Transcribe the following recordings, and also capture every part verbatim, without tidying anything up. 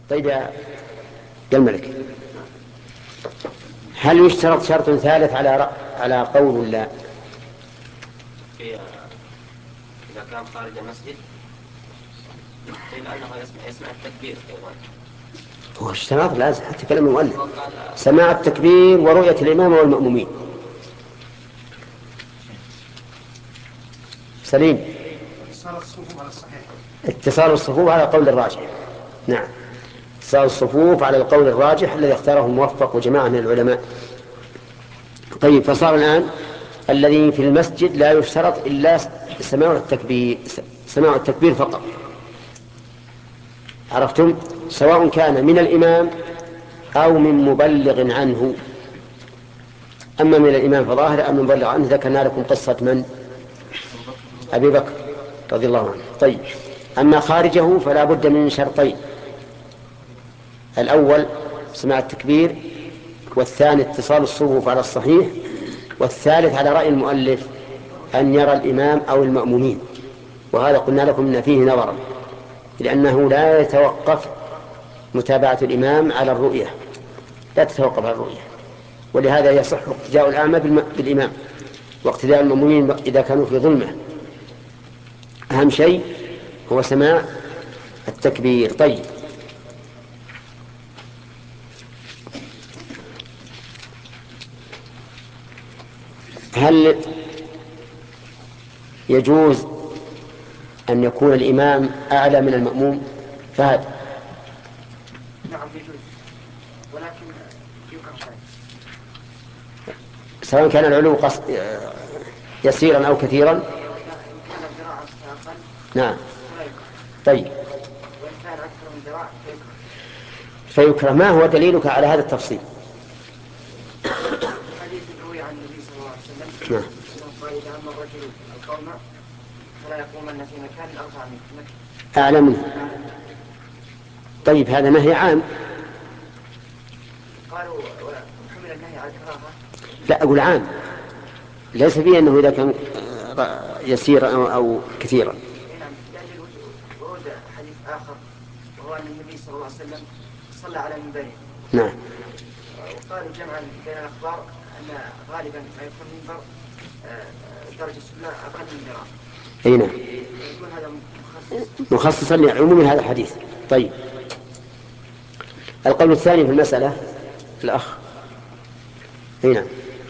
طيب يا الملك، هل يشترط شرط ثالث على على قول لا؟ إذا كان خارج المسجد قيل أنه يسمع, يسمع التكبير أيضا. هو اشتراط لازم حتى كلام المؤلف سماع التكبير ورؤية الإمام والمأمومين. سليم. اتصال الصفوف على الصحيح. اتصال الصفوف على القول الراجح. نعم، اتصال الصفوف على القول الراجح الذي اختاره الموفق وجماعة من العلماء. طيب، فصار الآن الذي في المسجد لا يشترط إلا سماع التكبير، سماع التكبير فقط. عرفتم؟ سواء كان من الإمام أو من مبلغ عنه. أما من الإمام فظاهر، أما من مبلغ عنه ذكرنا لكم قصة من؟ أبي بكر رضي الله عنه. طيب، أما خارجه فلا بد من شرطين: الأول سماع التكبير، والثاني اتصال الصفوف على الصحيح، والثالث على رأي المؤلف أن يرى الإمام أو المأمومين. وهذا قلنا لكم إن فيه نظرا، لأنه لا يتوقف متابعة الإمام على الرؤية، لا تتوقف على الرؤية، ولهذا يصح اقتداء الأعمى بالإمام واقتداء المأمومين إذا كانوا في ظلمة. أهم شيء هو سماع التكبير. طيب، هل يجوز أن يكون الإمام أعلى من المأموم؟ فهد. نعم يجوز، ولكن يكره سواء كان العلو قص... يسيرا أو كثيرا. نعم. طيب، وإن كان أكثر من ذراع فيكره. ما هو دليلك على هذا التفصيل؟ حديث روي عن النبي صلى الله عليه وسلم. نعم. قال إذا أما الرجل القوم فلا يقومن في مكان أرفع منه. أعلى منه. طيب، هذا نهي عام. قالوا حمل النهي على الكراهة. لا، أقول عام، ليس فيه أنه إذا كان يسيرا أو, أو كثيرا. نعم، لأجل ورود حديث آخر وهو أن النبي صلى الله عليه وسلم صلى على منبره. نعم. وقالوا جمعا بين الأخبار أن غالبا ما يكون منبر درجة السنة أقل من ذراع. أي نعم، يكون هذا مخصص مخصصا لعموم هذا الحديث. طيب، القول الثاني في المسألة الأخ. أي نعم،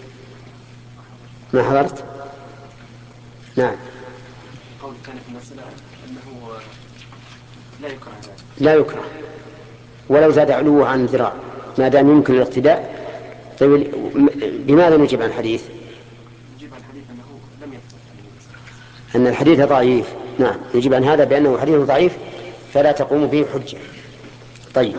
ما حضرت؟ نعم. القول الثاني في المسألة أنه لا يكره ذلك. لا يكره ولو زاد علوه عن ذراع ما دام يمكن الاقتداء. طيب، لماذا نجيب عن الحديث؟ نجيب عن الحديث أنه لم يثبت أن الحديث ضعيف. نعم، نجيب عن هذا بأنه حديث ضعيف فلا تقوم به حجة. طيب،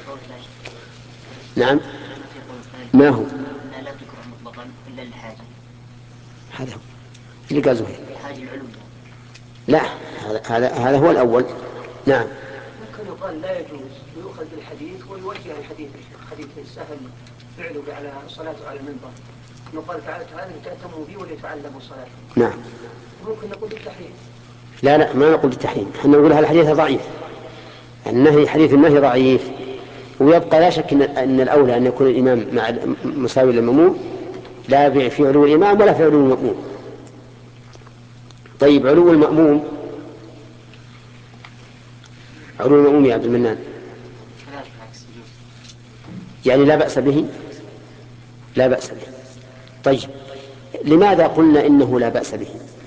نعم. ما هو؟ لا تكره مطلقا إلا للحاجة. هذا هو اللي قال زهير. الحاجة العلوية. لا، هذا هذا هذا هو الأول. نعم. ممكن يقال لا يجوز ويؤخذ بالحديث ويوجه الحديث حديث سهل فعله على صلاته على المنبر. يقال تعالى تعالى تأتموا بي وليتعلموا الصلاة. نعم. ممكن نقول بالتحريم. لا لا، ما نقول بالتحريم، احنا نقول هذا الحديث ضعيف. النهي حديث النهي ضعيف، ويبقى لا شك ان الاولى ان يكون الامام مع مساوي للمأموم، لا في علو الامام ولا في علو المأموم. طيب، علو المأموم، علو المأموم يا عبد المنان يعني لا بأس به؟ لا بأس به. طيب، لماذا قلنا إنه لا بأس به؟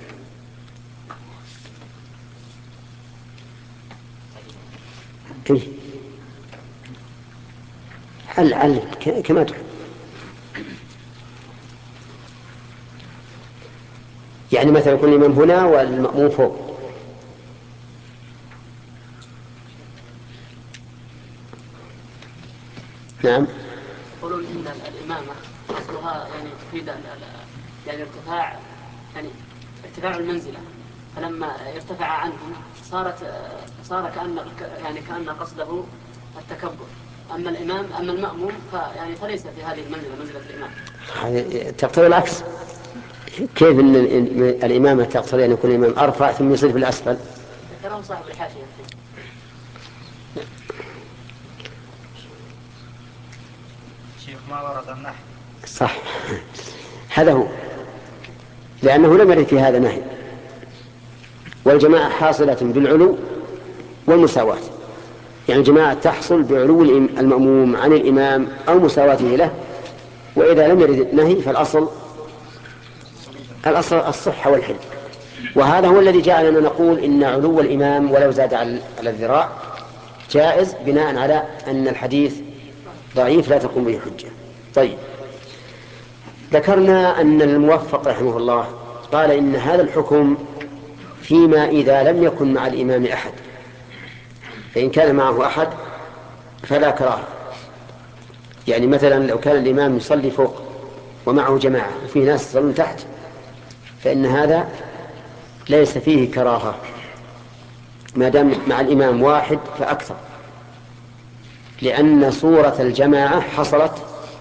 هل هل كما تحب يعني مثلا يكون الإمام هنا والمأموم فوق. نعم. يقولون إن الإمامة أصلها يعني تفيد يعني ارتفاع يعني ارتفاع المنزلة، فلما ارتفع عنهم صارت صار كأن يعني كأن قصده التكبر. أما الإمام أما المأموم فيعني فليس في هذه المنزلة منزلة الإمام. تقتضي العكس. كيف أن الإمامة تقتضي أن يكون الإمام أرفع ثم يصير في الأسفل؟ ذكره صاحب الحاشية. ما ورد النهي. صح، هذا هو، لأنه لم يرد في هذا نهي. والجماعة حاصلة بالعلو والمساواة، يعني الجماعة تحصل بعلو المأموم عن الإمام أو مساواته له. وإذا لم يرد النهي فالأصل الأصل الصحة والحل. وهذا هو الذي جعلنا نقول إن علو الإمام ولو زاد على الذراع جائز، بناء على أن الحديث ضعيف لا تقوم به حجة. طيب، ذكرنا أن الموفق رحمه الله قال إن هذا الحكم فيما إذا لم يكن مع الإمام أحد، فإن كان معه أحد فلا كراهة. يعني مثلا لو كان الإمام يصلي فوق ومعه جماعة وفي ناس يصلون تحت، فإن هذا ليس فيه كراهة ما دام مع الإمام واحد فأكثر، لأن صورة الجماعة حصلت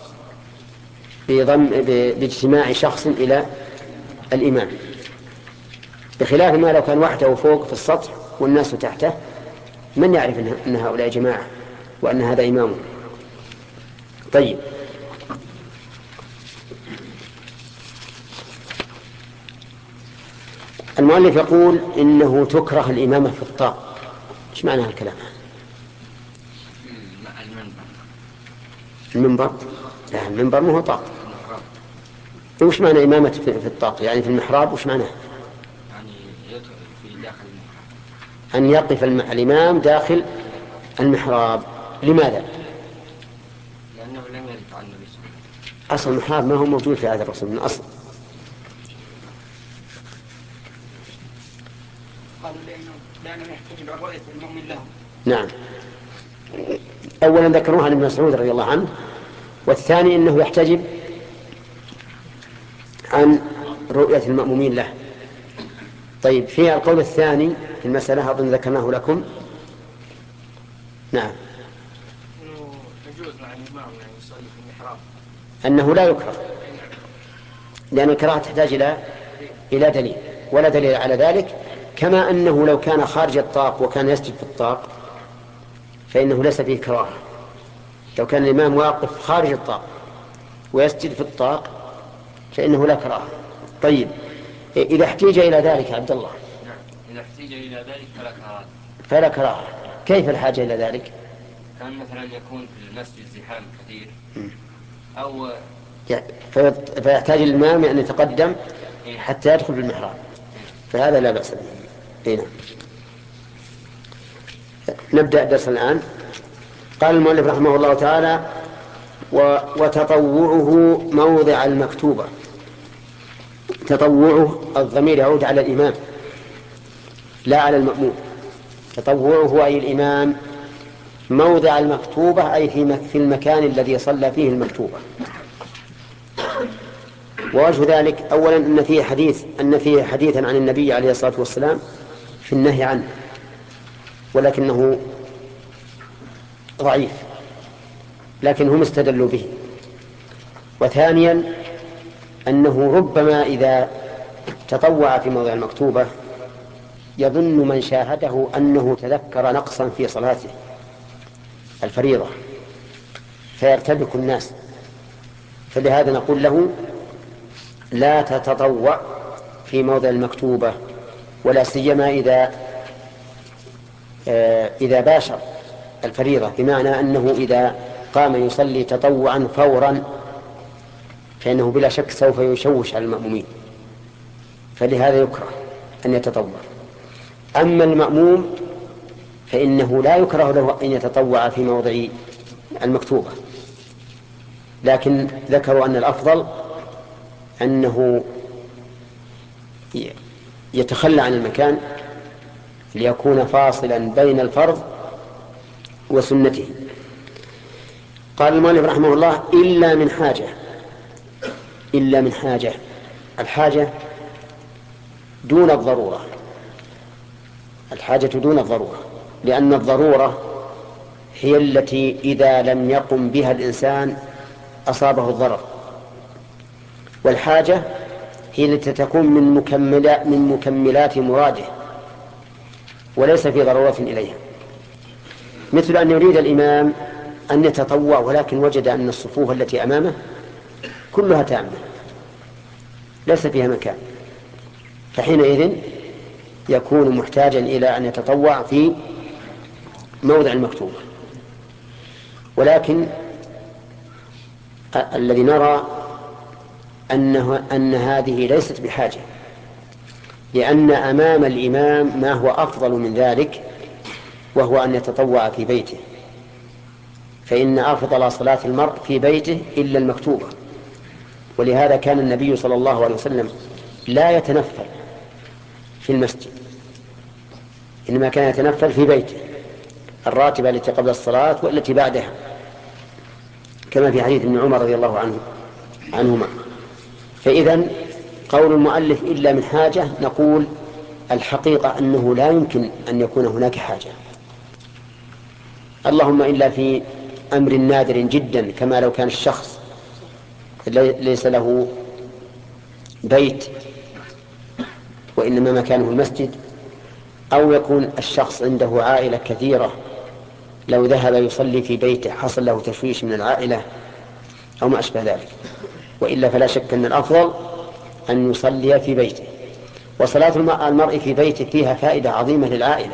بضم باجتماع شخص إلى الإمام، بخلاف ما لو كان وحده فوق في السطح والناس تحته، من يعرف أن هؤلاء جماعة وأن هذا إمامه. طيب، المؤلف يقول إنه تكره الإمامة في الطاق. إيش معنى الكلام؟ المنبر؟ لا، المنبر مو هو طاق. وش معنى إمامة في الطاق؟ يعني في المحراب، وش معناه؟ يعني في داخل المحراب، أن يقف الإمام داخل المحراب. لماذا؟ لأنه لم يرد عن النبي صلى الله عليه وسلم. أصل المحراب ما هو موجود في هذا الرسول من أصل. قالوا لأنه يحتاج إلى رؤية المؤمن له. نعم، أولا ذكروها عن ابن مسعود رضي الله عنه، والثاني أنه يحتجب عن رؤية المأمومين له. طيب، في القول الثاني في المسألة أظن ذكرناه لكم. نعم، إنه يجوز مع الإمام يعني يصلي في المحراب، أنه لا يكره، لأن الكراهة تحتاج إلى إلى دليل، ولا دليل على ذلك. كما أنه لو كان خارج الطاق وكان يسجد في الطاق فإنه ليس فيه كراهة. لو كان الإمام واقف خارج الطاق ويسجد في الطاق فإنه لا كراهة. طيب، إذا احتيج إلى ذلك عبد الله، نعم، إذا احتيج إلى ذلك فلا كراهة. فلا كراهة. كيف الحاجة إلى ذلك؟ كان مثلا يكون في المسجد زحام كثير، أو فيحتاج الإمام أن يتقدم حتى يدخل بالمحراب، فهذا لا بأس به. هنا نبدأ الدرس الآن. قال المؤلف رحمه الله تعالى: وتطوعه موضع المكتوبة. تطوعه الضمير يعود على الإمام لا على المأموم. تطوعه أي الإمام موضع المكتوبة، أي في المكان الذي صلى فيه المكتوبة. ووجه ذلك أولا أن فيه حديث أن فيه حديثا عن النبي عليه الصلاة والسلام في النهي عنه، ولكنه ضعيف، لكن هم استدلوا به. وثانيا أنه ربما إذا تطوع في موضع المكتوبة يظن من شاهده أنه تذكر نقصا في صلاته الفريضة فيرتبك الناس، فلهذا نقول له: لا تتطوع في موضع المكتوبة، ولا سيما إذا آه إذا باشر الفريضة، بمعنى أنه إذا قام يصلي تطوعا فورا فإنه بلا شك سوف يشوش على المأمومين، فلهذا يكره أن يتطوع. أما المأموم فإنه لا يكره له أن يتطوع في موضع المكتوبة، لكن ذكروا أن الأفضل أنه يتخلى عن المكان ليكون فاصلا بين الفرض وسنته. قال المؤلف رحمه الله: إلا من حاجة. إلا من حاجة، الحاجة دون الضرورة، الحاجة دون الضرورة، لأن الضرورة هي التي إذا لم يقم بها الإنسان أصابه الضرر، والحاجة هي التي تكون من مكملات من مكملات مراده وليس في ضرورة إليها، مثل أن يريد الإمام أن يتطوع ولكن وجد أن الصفوف التي أمامه كلها تامة ليس فيها مكان، فحينئذ يكون محتاجا إلى أن يتطوع في موضع المكتوب. ولكن الذي نرى أنه أن هذه ليست بحاجة، لأن أمام الإمام ما هو أفضل من ذلك، وهو أن يتطوع في بيته، فإن أفضل صلاة المرء في بيته إلا المكتوبة. ولهذا كان النبي صلى الله عليه وسلم لا يتنفل في المسجد، إنما كان يتنفل في بيته الراتبة التي قبل الصلاة والتي بعدها، كما في حديث ابن عمر رضي الله عنه عنهما. فإذا قول المؤلف إلا من حاجة، نقول الحقيقة أنه لا يمكن أن يكون هناك حاجة، اللهم إلا في أمر نادر جدا، كما لو كان الشخص ليس له بيت وإنما مكانه المسجد، أو يكون الشخص عنده عائلة كثيرة لو ذهب يصلي في بيته حصل له تشويش من العائلة أو ما أشبه ذلك. وإلا فلا شك أن الأفضل أن يصلي في بيته. وصلاة المرء في بيته فيها فائدة عظيمة للعائلة،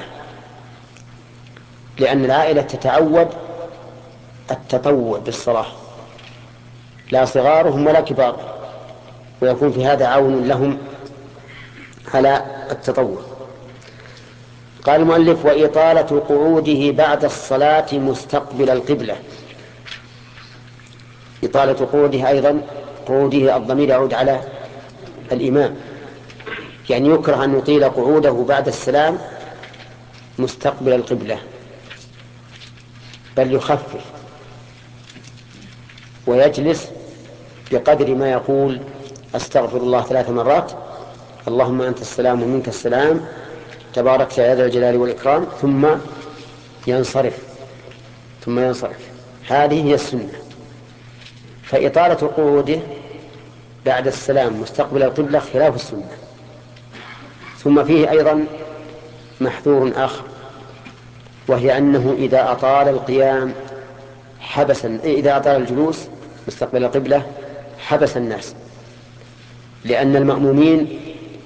لأن العائلة تتعود التطوع بالصلاة، لا صغارهم ولا كبارهم، ويكون في هذا عون لهم على التطوع. قال المؤلف: وإطالة قعوده بعد الصلاة مستقبل القبلة. إطالة قعوده أيضا، قعوده الضمير يعود على الإمام، يعني يكره أن يطيل قعوده بعد السلام مستقبل القبلة، بل يخفف ويجلس بقدر ما يقول أستغفر الله ثلاث مرات، اللهم أنت السلام ومنك السلام تباركت يا ذا الجلال والإكرام، ثم ينصرف ثم ينصرف هذه هي السنة. فإطالة قعوده بعد السلام مستقبل القبلة خلاف السنة. ثم فيه أيضا محذور آخر، وهي أنه إذا أطال القيام حبس، إذا أطال الجلوس مستقبل القبلة حبس الناس، لأن المأمومين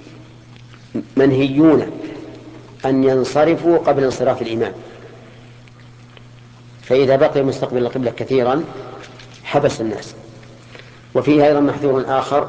منهيون أن ينصرفوا قبل انصراف الإمام، فإذا بقي مستقبل القبلة كثيرا حبس الناس. وفيه أيضا محذور آخر،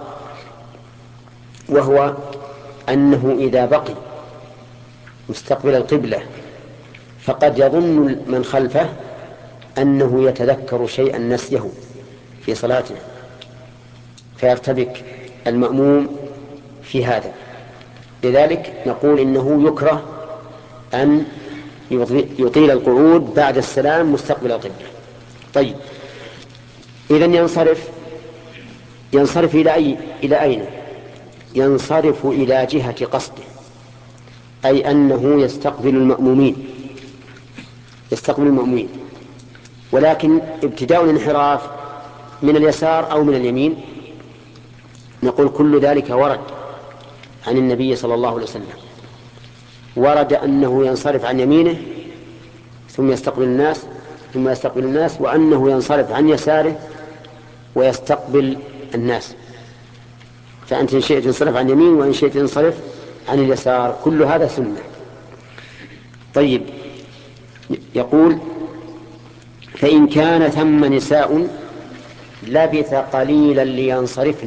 وهو أنه إذا بقي مستقبل القبلة فقد يظن من خلفه أنه يتذكر شيئا نسيه في صلاته، فيرتبك المأموم في هذا. لذلك نقول إنه يكره أن يطيل القعود بعد السلام مستقبل القبلة. طيب، إذن ينصرف ينصرف إلى أي إلى أين؟ ينصرف إلى جهة قصده، أي أنه يستقبل المأمومين يستقبل المأمومين ولكن ابتداء الانحراف من اليسار أو من اليمين نقول كل ذلك ورد عن النبي صلى الله عليه وسلم. ورد أنه ينصرف عن يمينه ثم يستقبل الناس ثم يستقبل الناس وأنه ينصرف عن يساره ويستقبل الناس. فأنت إن شئت انصرف عن يمين وإن شئت انصرف عن اليسار، كل هذا سنة. طيب، يقول: فإن كان ثم نساء لبث قليلا لينصرفن.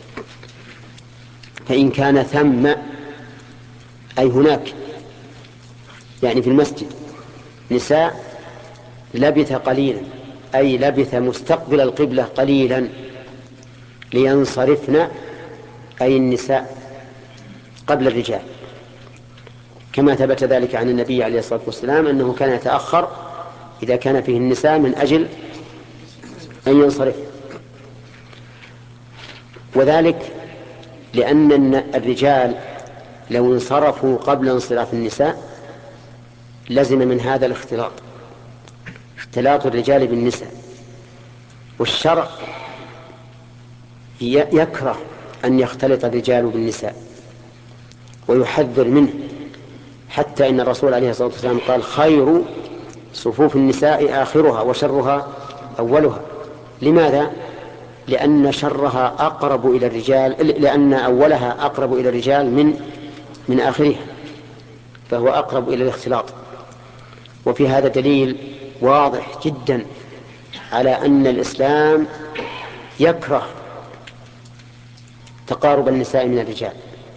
فإن كان ثم أي هناك، يعني في المسجد، نساء لبث قليلا أي لبث مستقبل القبلة قليلا لينصرفن، أي النساء قبل الرجال، كما ثبت ذلك عن النبي عليه الصلاة والسلام أنه كان يتأخر إذا كان فيه النساء من أجل أن ينصرف. وذلك لأن الرجال لو انصرفوا قبل انصراف النساء لزم من هذا الاختلاط، اختلاط الرجال بالنساء، والشرع يكره أن يختلط الرجال بالنساء ويحذر منه، حتى إن الرسول عليه الصلاة والسلام قال: خير صفوف النساء آخرها وشرها أولها. لماذا؟ لأن شرها أقرب إلى الرجال، لأن أولها أقرب إلى الرجال من من آخرها، فهو أقرب إلى الاختلاط. وفي هذا دليل واضح جدا على أن الإسلام يكره تقارب النساء من الرجال،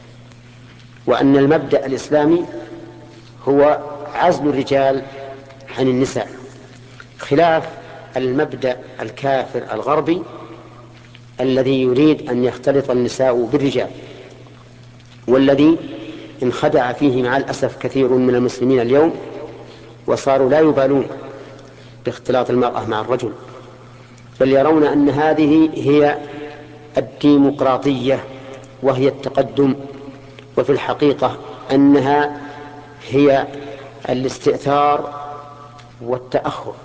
وأن المبدأ الإسلامي هو عزل الرجال عن النساء، خلاف المبدأ الكافر الغربي الذي يريد أن يختلط النساء بالرجال، والذي انخدع فيه مع الأسف كثير من المسلمين اليوم، وصاروا لا يبالون باختلاط المرأة مع الرجل، بل يرون أن هذه هي الديمقراطية وهي التقدم، وفي الحقيقة أنها هي الاستئثار والتأخر،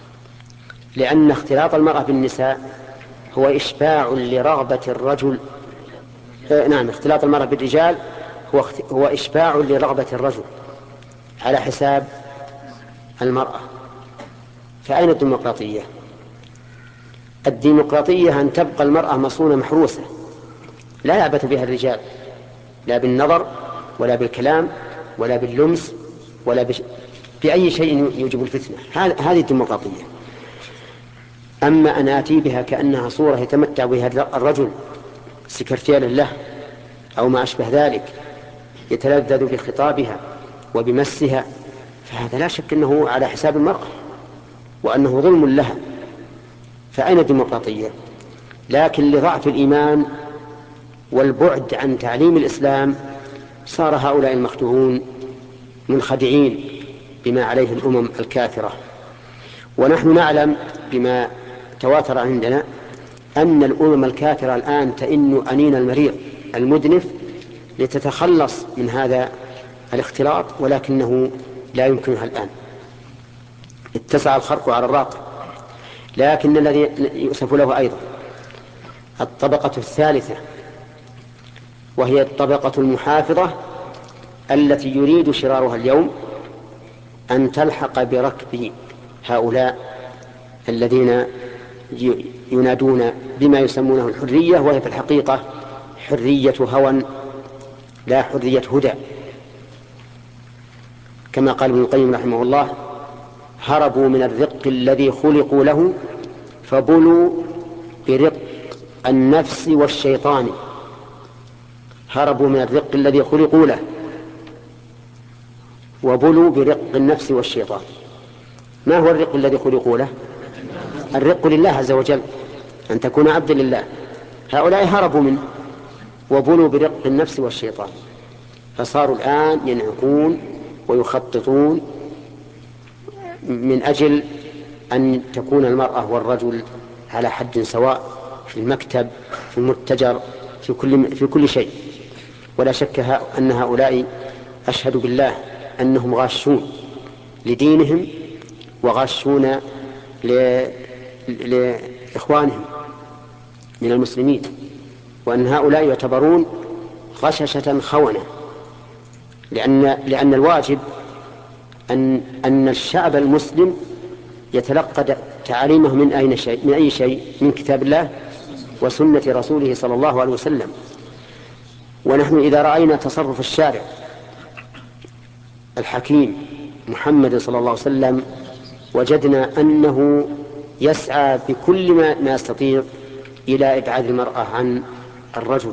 لأن اختلاط المرأة بالنساء هو إشباع لرغبة الرجل. آه نعم، اختلاط المرأة بالرجال هو, هو إشباع لرغبة الرجل على حساب المرأة. فأين الديمقراطية؟ الديمقراطية أن تبقى المرأة مصونة محروسة لا يعبث بها الرجال، لا بالنظر ولا بالكلام ولا باللمس ولا بش... بأي شيء يوجب الفتنة. هذه الديمقراطية. أما أن آتي بها كأنها صورة يتمتع بها الرجل سكرتير له أو ما أشبه ذلك، يتلذذ بخطابها وبمسها، فهذا لا شك أنه على حساب المرأة وأنه ظلم لها. فأين الديمقراطية؟ لكن لضعف الإيمان والبعد عن تعليم الإسلام صار هؤلاء المخدوعون منخدعين بما عليه الأمم الكافرة. ونحن نعلم بما تواتر عندنا أن الأمم الكافرة الآن تئن أنين المريض المدنف لتتخلص من هذا الاختلاط، ولكنه لا يمكنها الآن، اتسع الخرق على الراقع. لكن الذي يؤسف له أيضا الطبقة الثالثة، وهي الطبقة المحافظة التي يريد شرارها اليوم أن تلحق بركب هؤلاء الذين ينادون بما يسمونه الحرية، وهي في الحقيقة حرية هوى لا حرية هدى. كما قال ابن القيم رحمه الله: هربوا من الرق الذي خلقوا له فبلوا برق النفس والشيطان. هربوا من الرق الذي خلقوا له وبلوا برق النفس والشيطان. ما هو الرق الذي خلقوا له؟ الرق لله عز وجل، أن تكون عبدا لله. هؤلاء هربوا منه وبلوا برق النفس والشيطان، فصاروا الآن ينعقون ويخططون من أجل أن تكون المرأة والرجل على حد سواء في المكتب، في المتجر، في كل, في كل شيء. ولا شك أن هؤلاء أشهد بالله أنهم غاشون لدينهم وغاشون لإخوانهم من المسلمين، وأن هؤلاء يعتبرون غششة خونة، لأن, لأن الواجب أن, أن الشعب المسلم يتلقى تعاليمه من أي شيء من أي شيء من كتاب الله وسنة رسوله صلى الله عليه وسلم. ونحن إذا رأينا تصرف الشارع الحكيم محمد صلى الله عليه وسلم وجدنا أنه يسعى بكل ما يستطيع إلى إبعاد المرأة عن الرجل.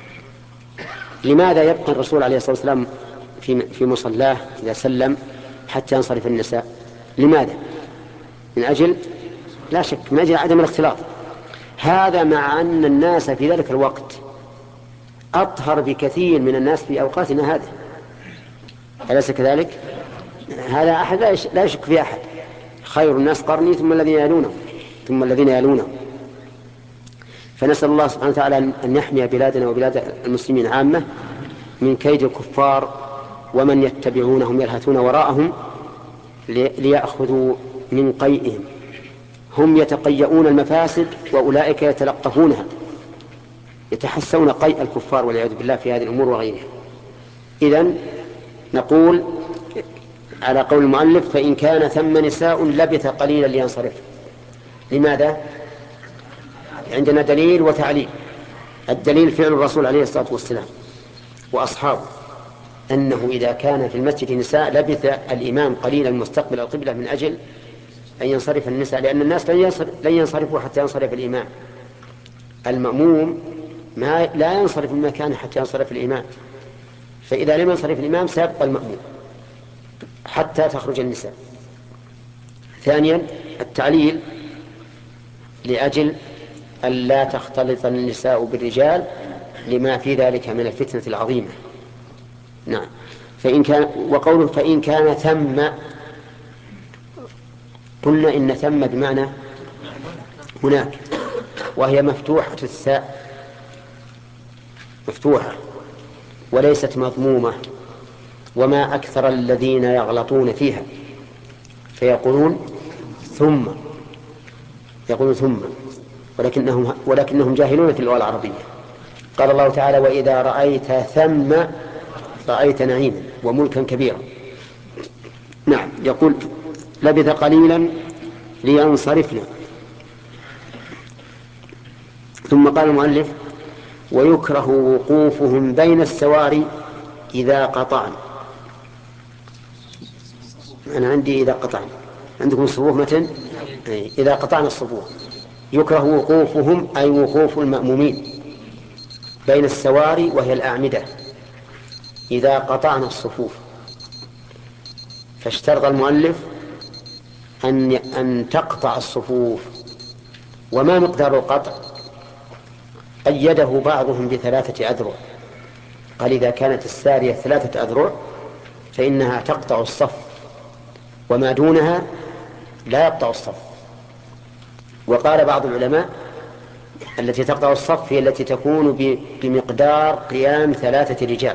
لماذا يبقى الرسول عليه الصلاة والسلام في في مصلاه إذا سلم حتى ينصرف النساء؟ لماذا؟ من أجل لا شك من أجل عدم الاختلاط. هذا مع أن الناس في ذلك الوقت أطهر بكثير من الناس في أوقاتنا هذه، أليس كذلك؟ هذا أحد لا يشك في أحد. خير الناس قرني ثم الذين يلونهم ثم الذين يلونهم. فنسأل الله سبحانه وتعالى أن يحمي بلادنا وبلاد المسلمين عامة من كيد الكفار ومن يتبعونهم يلهثون وراءهم ليأخذوا من قيئهم. هم يتقيؤون المفاسد وأولئك يتلقفونها، يتحسون قيء الكفار والعياذ بالله في هذه الأمور وغيرها. إذن نقول على قول المؤلف فإن كان ثم نساء لبث قليلا لينصرف. لماذا؟ عندنا دليل وتعليل. الدليل فعل الرسول عليه الصلاة والسلام وأصحابه أنه إذا كان في المسجد نساء لبث الإمام قليلا مستقبل القبلة من أجل أن ينصرف النساء، لأن الناس لن ينصرفوا حتى ينصرف الإمام. المأموم ما لا ينصرف من مكانه حتى ينصرف الإمام، فإذا لم ينصرف الإمام سيبقى المأموم حتى تخرج النساء. ثانيا التعليل لأجل أن لا تختلط النساء بالرجال لما في ذلك من الفتنة العظيمة. نعم. فإن كان وقوله فإن كان ثم، قلنا إن ثم بمعنى هناك، وهي مفتوحة الثاء، مفتوحة وليست مضمومة، وما أكثر الذين يغلطون فيها فيقولون ثم، يقولون ثم ولكنهم, ولكنهم جاهلون في اللغة العربية. قال الله تعالى وإذا رأيت ثم رأيت نعيما وملكا كبيرا. نعم. يقول لبث قليلا لينصرفنا. ثم قال المؤلف ويكره وقوفهم بين السواري إذا قطعن. أنا عندي إذا قطعن، عندكم الصفوف متن؟ إذا قطعن الصفوف. يكره وقوفهم أي وقوف المأمومين بين السواري وهي الأعمدة إذا قطعن الصفوف. فاشترط المؤلف أن أن تقطع الصفوف. وما مقدار القطع؟ قيده بعضهم بثلاثة أذرع. قال إذا كانت السارية ثلاثة أذرع فإنها تقطع الصف، وما دونها لا يقطع الصف. وقال بعض العلماء التي تقطع الصف هي التي تكون بمقدار قيام ثلاثة رجال،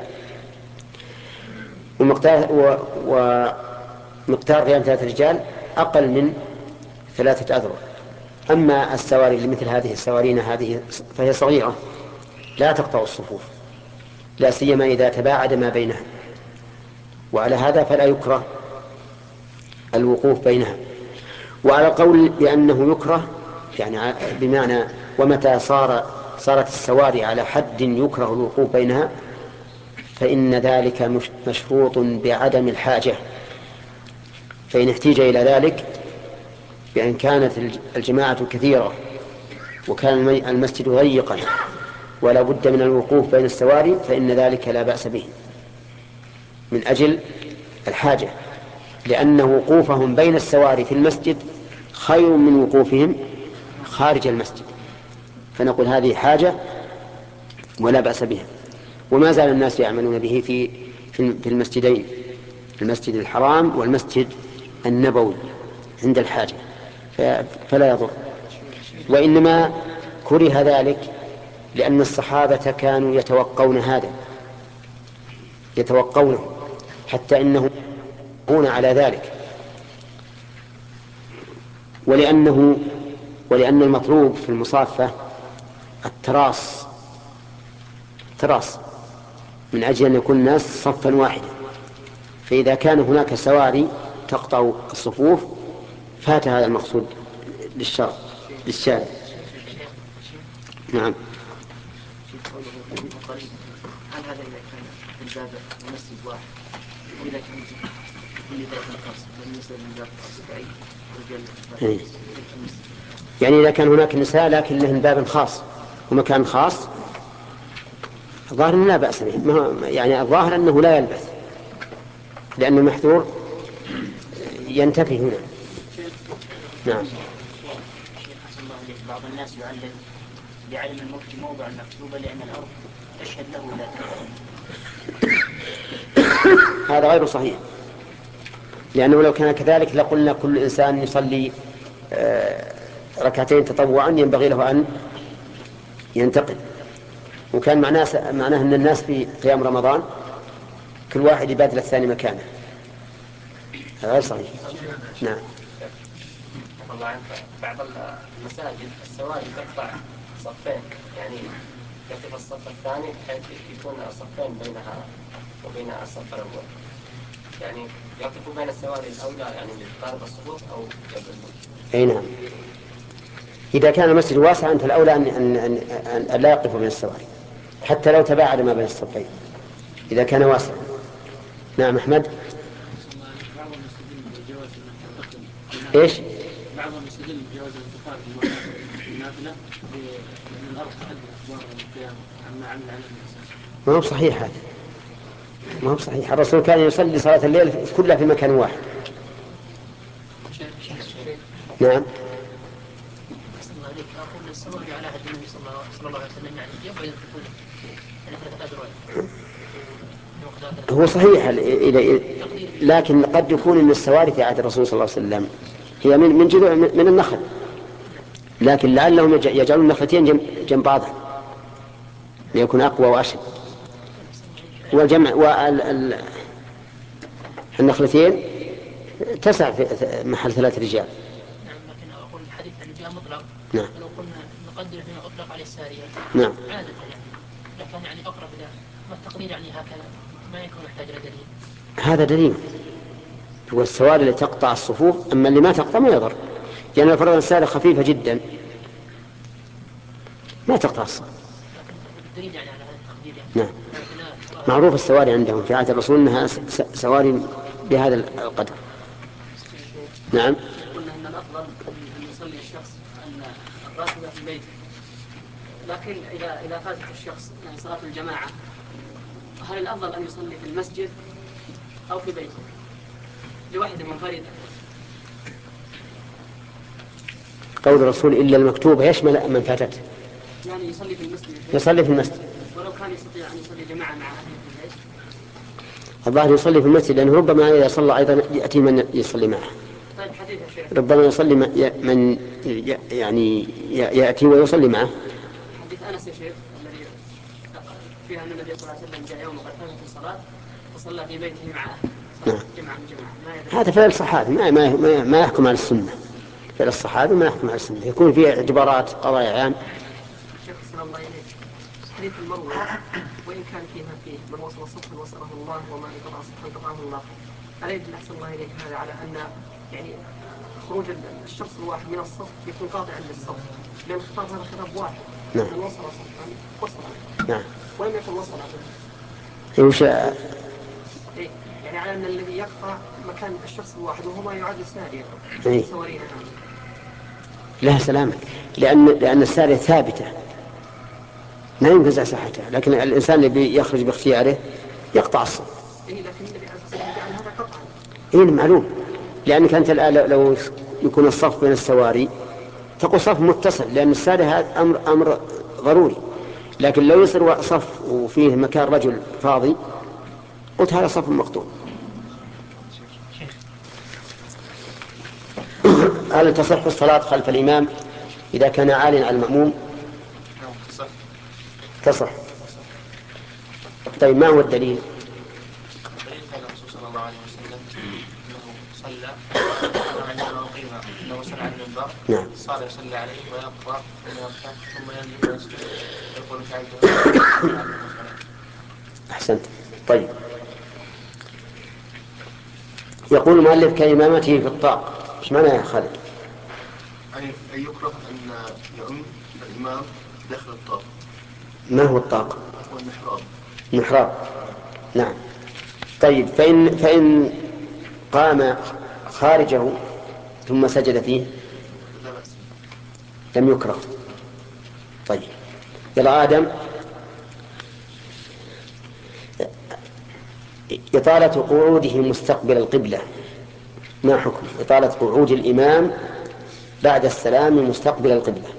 ومقدار, ومقدار قيام ثلاثة رجال أقل من ثلاثة أذرع. أما السواري لمثل هذه السوارين هذه فهي صغيرة لا تقطع الصفوف، لا سيما إذا تباعد ما بينها، وعلى هذا فلا يكره الوقوف بينها. وعلى قول بأنه يكره يعني بمعنى ومتى صار صارت السواري على حد يكره الوقوف بينها فإن ذلك مشروط بعدم الحاجة. فإن احتيج إلى ذلك بأن كانت الجماعة كثيرة وكان المسجد ضيقا ولا بد من الوقوف بين السواري فإن ذلك لا بأس به من أجل الحاجة، لأن وقوفهم بين السواري في المسجد خير من وقوفهم خارج المسجد. فنقول هذه حاجة ولا بأس بها. وما زال الناس يعملون به في في المسجدين، المسجد الحرام والمسجد النبوي عند الحاجة، فلا يضر. وإنما كره ذلك لأن الصحابة كانوا يتوقون هذا، يتوقونه حتى إنهم يكون على ذلك، ولأنه ولأن المطلوب في المصافة التراص تراص من أجل أن يكون الناس صفا واحدا. فإذا كان هناك سواري تقطع الصفوف فات هذا المقصود للشرع للشارع. نعم. هل هذا إذا كان الباب مسجد واحد وإذا كان من ذات القصر بالنسبة للباب الصبعي يعني إذا كان هناك نساء لكن لهن باب خاص ومكان خاص الظاهر أنه لا بأس به، يعني الظاهر أنه لا يلبث لأن المحذور ينتفي هنا. نعم. بعض الناس يعلم بعلم المفتي موضع المكتوبة لأن الأرض تشهد له لا هذا غير صحيح، لأنه لو كان كذلك لقلنا كل إنسان يصلي ركعتين تطوعا ينبغي له أن ينتقل، وكان معناه معناه أن الناس في قيام رمضان كل واحد يبادل الثاني مكانه. هذا غير صحيح. نعم. بعض المساجد السواري تقطع صفين، يعني يقف الصف الثاني بحيث يكون صفين بينها وبين الصف الأول. يعني يقف بين السواري الأولى يعني لقارب الصفوف أو جنب المسجد. أي نعم. إذا كان المسجد واسع أنت الأولى أن, أن, أن, أن, أن لا يقف بين السواري حتى لو تباعد ما بين الصفين إذا كان واسعا. نعم أحمد. إيش؟ بعضهم يستدل بجواز الانتقال في النافلة لأن الأرض تحدث أخبار القيامة عما عمل على الإنسان. ما هو صحيح هذا، ما هو صحيح. الرسول كان يصلي صلاة الليل كلها في مكان واحد. نعم. أقول السواء على عهد النبي صلى الله عليه وسلم يعني يبعد الدخول يعني ثلاثة أدوار. هو صحيح إذا لكن قد يكون من السواري في عهد الرسول صلى الله عليه وسلم هي من من جذوع من النخل، لكن لعلهم يجعلون النخلتين جنب, جنب بعضها ليكون أقوى وأشد. والجمع والنخلتين تسع في محل ثلاث رجال. نعم لكن أقول الحديث عن جاء مطلق. نعم. لو قلنا نقدر هنا أطلق عليه السارية. نعم. عادة يعني لكن يعني أقرب إلى ما التقدير يعني هكذا ما يكون يحتاج إلى دليل. هذا دليل. والسواري اللي تقطع الصفوف، أما اللي ما تقطع ما يضر، لأن يعني فرض السارية خفيفة جدا ما تقطع الصف. الدليل يعني على هذا التقدير يعني. نعم. معروف السواري عندهم في عهد الرسول أنها سواري بهذا القدر. نعم. قلنا أن الأفضل أن يصلي الشخص أن الراتبة في بيته، لكن إذا إذا فاتت الشخص يعني صلاة الجماعة هل الأفضل أن يصلي في المسجد أو في بيته لوحده منفرد؟ قول الرسول إلا المكتوبة يشمل من فاتته. يعني يصلي في المسجد. يصلي في المسجد. ولو كان يستطيع أن يصلي جماعة مع أهله في البيت. الظاهر يصلي في المسجد لأنه ربما إذا صلى أيضا يأتي من يصلي معه. طيب حديث يا شيخ. ربما يصلي من يعني يأتي ويصلي معه. حديث أنس يا شيخ الذي فيها أن النبي صلى الله عليه وسلم جاء يوم وقد فاتت الصلاة وصلى في بيته مع أهله. نعم. جماعة جماعة. هذا فعل الصحابي ما ما ما يحكم على السنة. فعل الصحابي ما يحكم على السنة، يكون فيه اعتبارات قضايا عام. شيخ صلى الله عليه حديث المروي وإن كان فيها فيه من وصل صفا وصله الله وما انقطع صفا انقطعه الله. ألا يدل أحسن الله إليك هذا على أن يعني خروج الشخص الواحد من الصف يكون قاطعا للصف، لأن الخطاب هذا خطاب واحد. نعم. من وصل صفا وصل. نعم. ولم يكن وصل وش إيه؟ يعني على أن الذي يقطع مكان الشخص الواحد وهو ما يعد السارية. إيه؟ سواريها. لها سلامة، لأن لأن السارية ثابتة لا ينفزع ساحتها، لكن الإنسان اللي يخرج باختياره يقطع الصف. إيه لكن النبي عليه الصلاة والسلام جعل هذا قطعا. إيه معلوم، لأنك أنت الآن لو يكون الصف بين السواري تقول صف متصل، لأن السارية هذا أمر أمر ضروري، لكن لو يصير صف وفيه مكان رجل فاضي قلت هذا صف مقطوع. هل تصح الصلاة خلف الإمام إذا كان عالٍ على المأموم؟ تصح. طيب ما هو الدليل؟ الدليل قال الرسول صلى الله عليه وسلم أنه صلى عندما أقيم أنه صلى على المنبر. نعم. صار يصلي عليه ويقرأ ثم يركع ثم ينزل ويسجد يقول فعلت. أحسنت. طيب يقول المؤلف كإمامته في الطاق، ايش معنى يا خالد؟ أي يكره أن يؤم الإمام داخل الطاق. ما هو الطاق؟ هو المحراب. المحراب. نعم. طيب فإن فإن قام خارجه ثم سجد فيه لا بأس. لم يكره. طيب يلا آدم. إطالة قعوده مستقبل القبلة ما حكم إطالة قعود الإمام بعد السلام مستقبل القبلة؟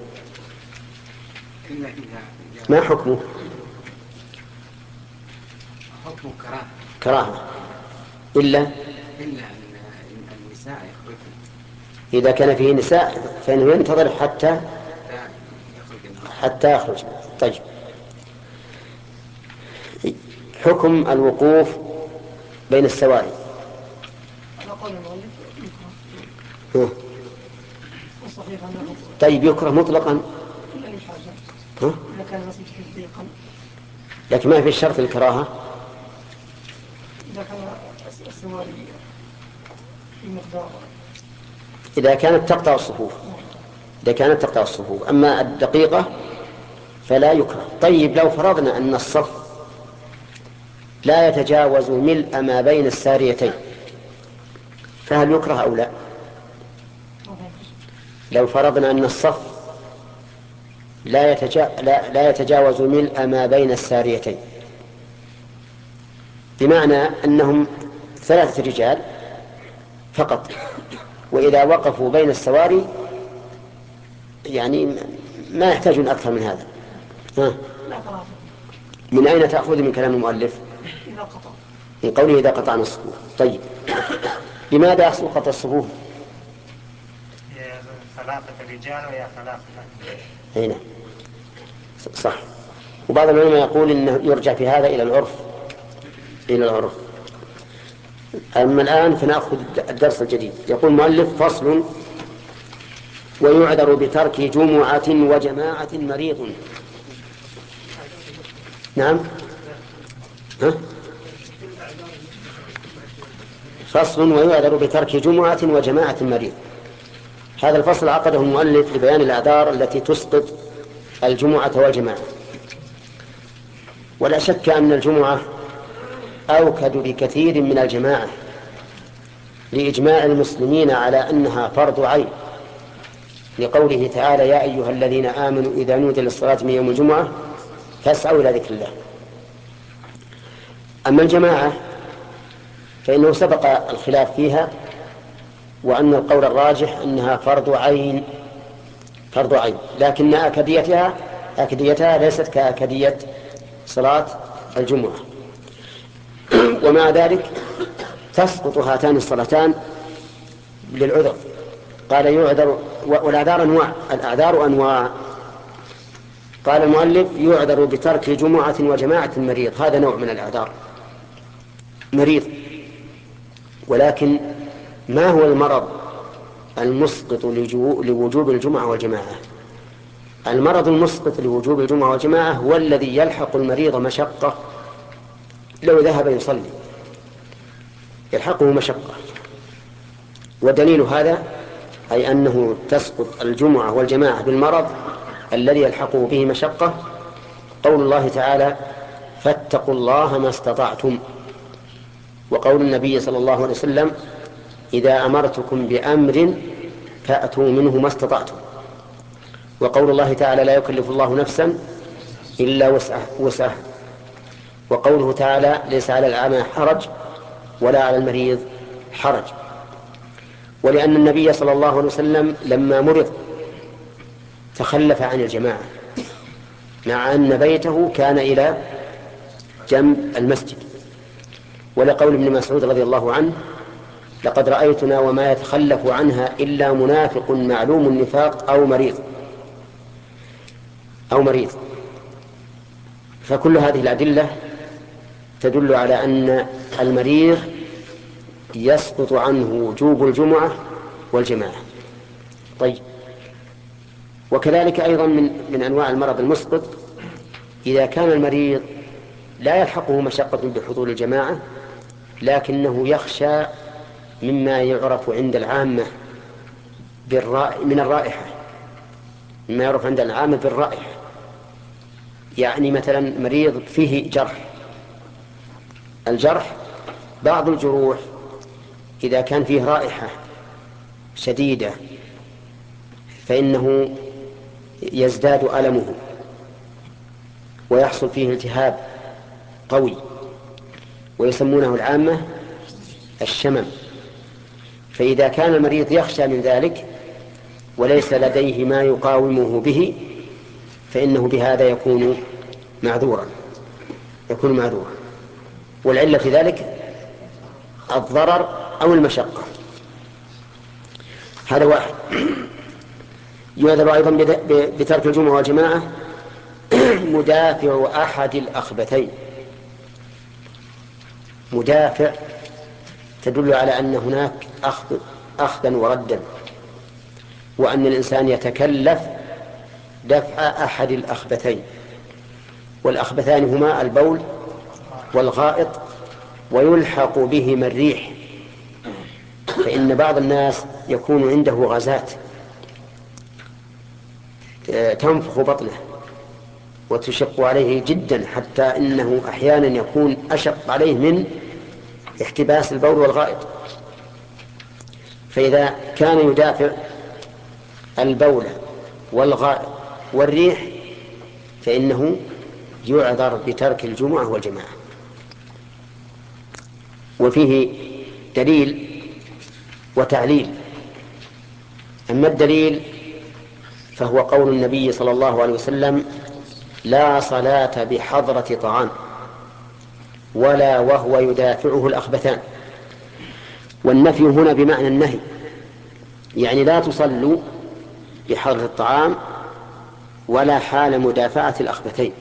ما حكمه؟ حكم كراهة. كراهة إلا إلا أن النساء يخرجن. إذا كان فيه نساء فإنه ينتظر حتى حتى يخرج. طيب حكم الوقوف بين السواري. طيب يكره مطلقا. ها؟ لكن ما في الشرط الكراهة. إذا كان السواري في مقدار إذا كانت تقطع الصفوف إذا كانت تقطع الصفوف. أما الدقيقة فلا يكره. طيب لو فرضنا أن الصف لا يتجاوز ملء ما بين الساريتين فهل يكره أو لا؟ لو فرضنا أن الصف لا, يتجا... لا... لا يتجاوز ملء ما بين الساريتين، بمعنى أنهم ثلاثة رجال فقط، وإذا وقفوا بين السواري يعني ما يحتاجون أكثر من هذا. ها. من أين تأخذ من كلام المؤلف؟ من قوله إذا قطعنا الصفوف. طيب لماذا يحصل قطع الصفوف؟ يا ثلاثة رجال ويا ثلاثة هنا صح. وبعض العلماء يقول إنه يرجع في هذا إلى العرف إلى العرف. أما الآن فنأخذ الدرس الجديد. يقول المؤلف: فصل: ويعذر بترك جمعة وجماعة مريض. نعم. ها؟ فصل: ويعذر بترك جمعة وجماعة مريض. هذا الفصل عقده المؤلف لبيان الأعذار التي تسقط الجمعة والجماعة. ولا شك أن الجمعة أوكد بكثير من الجماعة لإجماع المسلمين على أنها فرض عين، لقوله تعالى: يا أيها الذين آمنوا إذا نودي للصلاة من يوم الجمعة فاسعوا إلى ذكر الله. أما الجماعة فإنه سبق الخلاف فيها، وأن القول الراجح أنها فرض عين فرض عين لكن أكديتها أكديتها ليست كأكدية صلاة الجمعة. ومع ذلك تسقط هاتان الصلاتان للعذر. قال يعذر، والأعذار أنواع الأعذار أنواع قال المؤلف: يعذر بترك جمعة وجماعة مريض. هذا نوع من الأعذار، مريض. ولكن ما هو المرض المسقط لوجوب الجمعة والجماعة؟ المرض المسقط لوجوب الجمعة والجماعة هو الذي يلحق المريض مشقة لو ذهب يصلي، يلحقه مشقة. ودليل هذا أي أنه تسقط الجمعة والجماعة بالمرض الذي يلحقه به مشقة قول الله تعالى: فاتقوا الله ما استطعتم، وقول النبي صلى الله عليه وسلم: إذا أمرتكم بأمر فأتوا منه ما استطعتم، وقول الله تعالى: لا يكلف الله نفسا إلا وسعها، وقوله تعالى: ليس على الأعمى حرج ولا على المريض حرج. ولأن النبي صلى الله عليه وسلم لما مرض تخلف عن الجماعة، مع أن بيته كان إلى جنب المسجد. ولقول ابن مسعود رضي الله عنه: لقد رأيتنا وما يتخلف عنها إلا منافق معلوم النفاق أو مريض أو مريض. فكل هذه الأدلة تدل على أن المريض يسقط عنه وجوب الجمعة والجماعة. طيب، وكذلك أيضا من, من أنواع المرض المسقط إذا كان المريض لا يلحقه مشقة بحضور الجماعة لكنه يخشى مما يعرف عند العامة من الرائحة، مما يعرف عند العامة بالرائحة. يعني مثلا مريض فيه جرح، الجرح بعض الجروح إذا كان فيه رائحة شديدة فإنه يزداد ألمه ويحصل فيه التهاب قوي، ويسمونه العامة الشمم. فإذا كان المريض يخشى من ذلك وليس لديه ما يقاومه به فإنه بهذا يكون معذورا يكون معذورا والعلة في ذلك الضرر أو المشقة. هذا واحد. يعذر أيضا بترك الجمعة والجماعة مدافع أحد الأخبثين. مدافع تدل على أن هناك أخذ أخذا وردا، وأن الإنسان يتكلف دفع أحد الأخبثين، والأخبثان هما البول والغائط ويلحق بهما الريح، فإن بعض الناس يكون عنده غازات تنفخ بطنه وتشق عليه جدا، حتى إنه أحيانا يكون أشق عليه من احتباس البول والغائط. فإذا كان يدافع البول والغائط والريح فإنه يعذر بترك الجمعة والجماعة. وفيه دليل وتعليل. أما الدليل فهو قول النبي صلى الله عليه وسلم: لا صلاة بحضرة طعام ولا وهو يدافعه الأخبثان. والنفي هنا بمعنى النهي، يعني لا تصلوا بحضرة الطعام ولا حال مدافعة الأخبثين.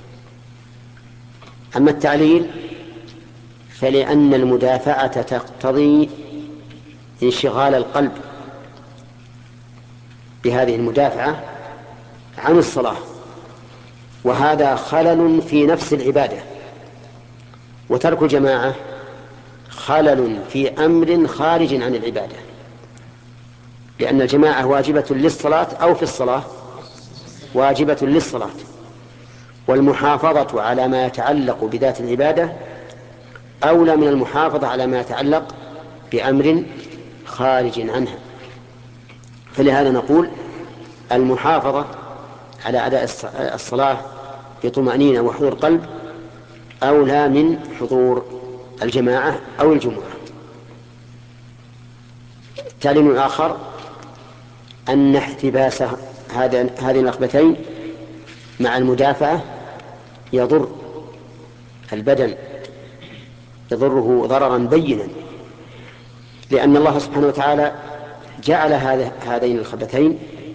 أما التعليل فلأن المدافعة تقتضي انشغال القلب بهذه المدافعة عن الصلاة، وهذا خلل في نفس العبادة. وترك الجماعة خلل في أمر خارج عن العبادة، لأن الجماعة واجبة للصلاة أو في الصلاة واجبة للصلاة، والمحافظة على ما يتعلق بذات العبادة أولى من المحافظة على ما يتعلق بأمر خارج عنها. فلهذا نقول المحافظة على أداء الصلاة بطمأنينة وحضور قلب أولى من حضور الجماعة أو الجمعة. تعليم آخر أن احتباس هذه الأخبتين مع المدافعة يضر البدن، يضره ضررا بينا، لأن الله سبحانه وتعالى جعل هذين الخبثين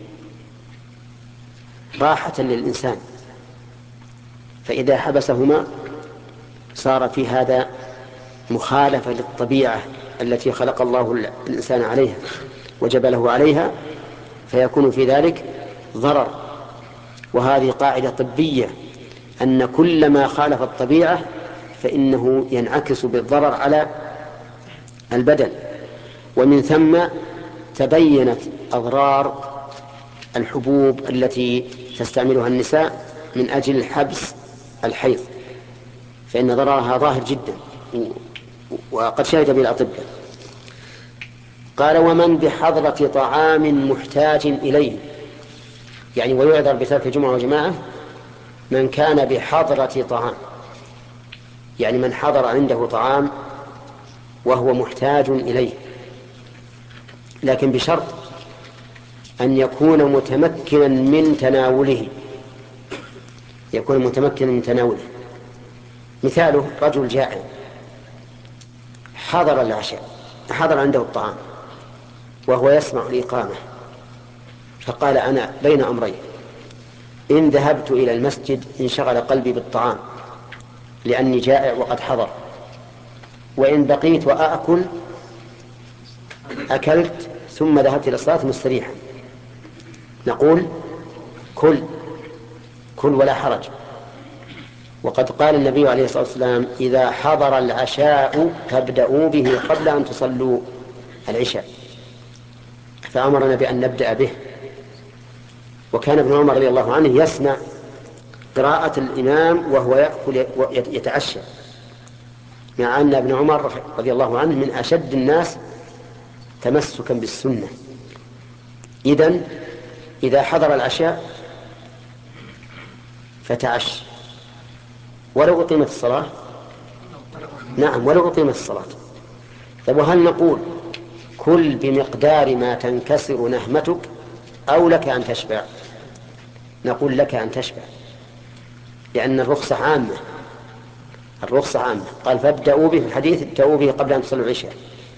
راحة للإنسان، فإذا حبسهما صار في هذا مخالفة للطبيعة التي خلق الله الإنسان عليها وجبله عليها، فيكون في ذلك ضرر. وهذه قاعدة طبية، أن كل ما خالف الطبيعة فإنه ينعكس بالضرر على البدن. ومن ثم تبينت أضرار الحبوب التي تستعملها النساء من أجل حبس الحيض، فإن ضررها ظاهر جدا وقد شهد به الأطباء. قال: ومن بحضرة طعام محتاج إليه، يعني ويعذر بترك الجمعة وجماعة من كان بحضرة طعام، يعني من حضر عنده طعام وهو محتاج إليه، لكن بشرط أن يكون متمكنا من تناوله، يكون متمكنا من تناوله. مثاله: رجل جائع حضر العشاء، حضر عنده الطعام وهو يسمع الإقامة، فقال: أنا بين أمرين، إن ذهبت إلى المسجد انشغل قلبي بالطعام لأني جائع وقد حضر، وإن بقيت وأأكل أكلت ثم ذهبت إلى الصلاة مستريحا. نقول: كل كل ولا حرج. وقد قال النبي عليه الصلاة والسلام: إذا حضر العشاء فابدأوا به قبل أن تصلوا العشاء، فأمرنا بأن نبدأ به. وكان ابن عمر رضي الله عنه يسمع قراءة الإمام وهو يأكل يتعشى، مع أن ابن عمر رضي الله عنه من أشد الناس تمسكا بالسنة. إذن إذا حضر العشاء فتعش ولو أقيمت الصلاة. نعم، ولو أقيمت الصلاة. طيب، وهل نقول كل بمقدار ما تنكسر نهمتك أو لك أن تشبع؟ نقول لك أن تشبع، لأن الرخصة عامة، الرخصة عامة. قال: فابدأوا به، في الحديث ابدأوا به قبل أن تصلوا العشاء.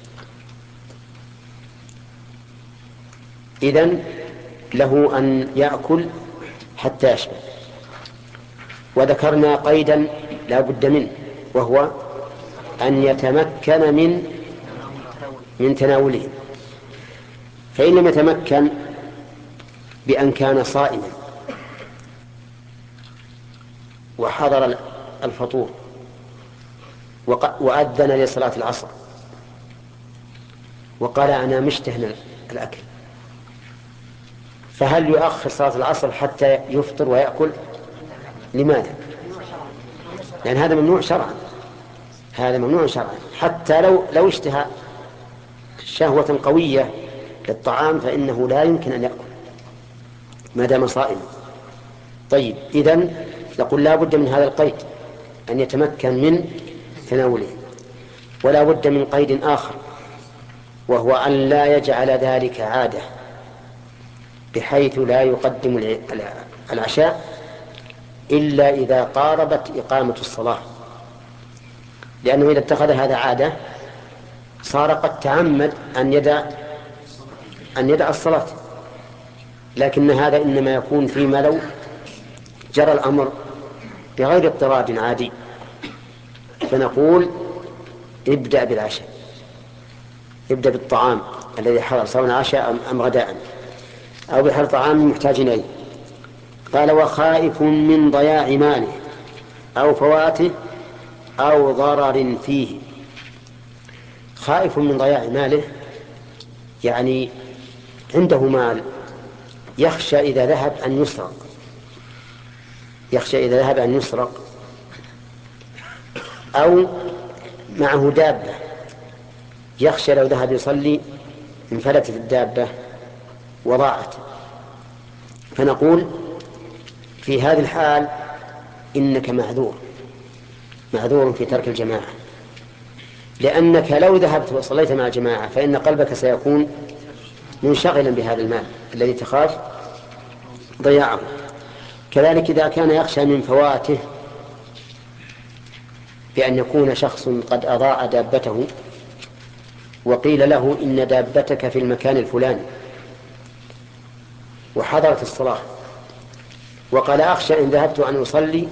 إذن له أن يأكل حتى يشبع. وذكرنا قيدا لا بد منه، وهو أن يتمكن من من تناوله. فإن لم يتمكن بأن كان صائما وحضر الفطور وأذن لصلاة العصر وقال أنا مشتهن الأكل، فهل يؤخر صلاة العصر حتى يفطر ويأكل؟ لماذا؟ لأن هذا ممنوع شرعا، هذا ممنوع شرعا. حتى لو لو اشتهى شهوة قوية للطعام فإنه لا يمكن أن يأكل ما دام صائما. طيب، إذن نقول لا بد من هذا القيد أن يتمكن من تناوله، ولا بد من قيد آخر وهو أن لا يجعل ذلك عادة بحيث لا يقدم العشاء إلا إذا قاربت إقامة الصلاة، لأنه إذا اتخذ هذا عادة صار قد تعمد أن يدع أن يدع الصلاة، لكن هذا إنما يكون فيما لو جرى الأمر بغير اضطراد عادي، فنقول ابدأ بالعشاء، ابدأ بالطعام الذي حضر سواء عشاء أم غداء أو بحال طعام محتاج إليه. قال وخائف من ضياع ماله أو فواته أو ضرر فيه. خائف من ضياع ماله يعني عنده مال يخشى إذا ذهب أن يسرق، يخشى إذا ذهب أن يسرق، أو معه دابة يخشى لو ذهب يصلي انفلتت الدابة وضاعت. فنقول في هذه الحال إنك معذور، معذور في ترك الجماعة، لأنك لو ذهبت وصليت مع الجماعة فإن قلبك سيكون منشغلا بهذا المال الذي تخاف ضياعه. كذلك إذا كان يخشى من فواته بأن يكون شخص قد أضاع دابته وقيل له إن دابتك في المكان الفلاني وحضرت الصلاة، وقال أخشى إن ذهبت أن أصلي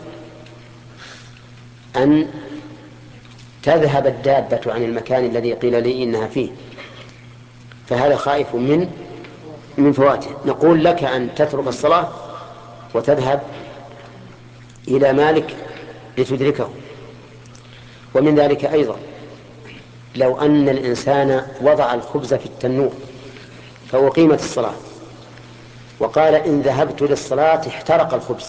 أن تذهب الدابة عن المكان الذي قيل لي إنها فيه، فهذا خائف من من فواته. نقول لك أن تترك الصلاة وتذهب إلى مالك لتدركه. ومن ذلك أيضا لو أن الإنسان وضع الخبز في التنور فأقيمت الصلاة وقال إن ذهبت للصلاة احترق الخبز،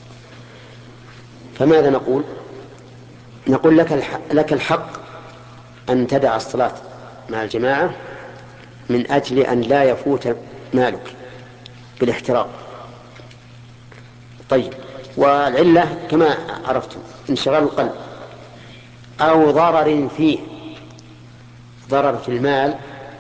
فماذا نقول؟ نقول لك الحق, لك الحق أن تدع الصلاة مع الجماعة من أجل أن لا يفوت مالك بالاحتراق. طيب، والعلة كما عرفتم انشغال القلب أو ضرر فيه، ضرر في المال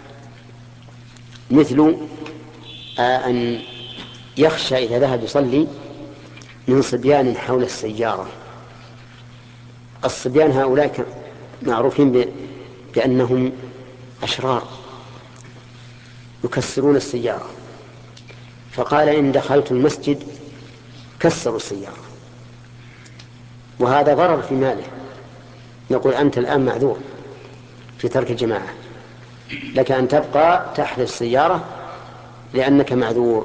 مثل أن يخشى إذا ذهب يصلي من صبيان حول السيارة. الصبيان هؤلاء معروفين بأنهم أشرار يكسرون السيارة، فقال إن دخلت المسجد كسروا السيارة، وهذا ضرر في ماله. نقول أنت الآن معذور في ترك الجماعة، لك أن تبقى تحت السيارة لأنك معذور.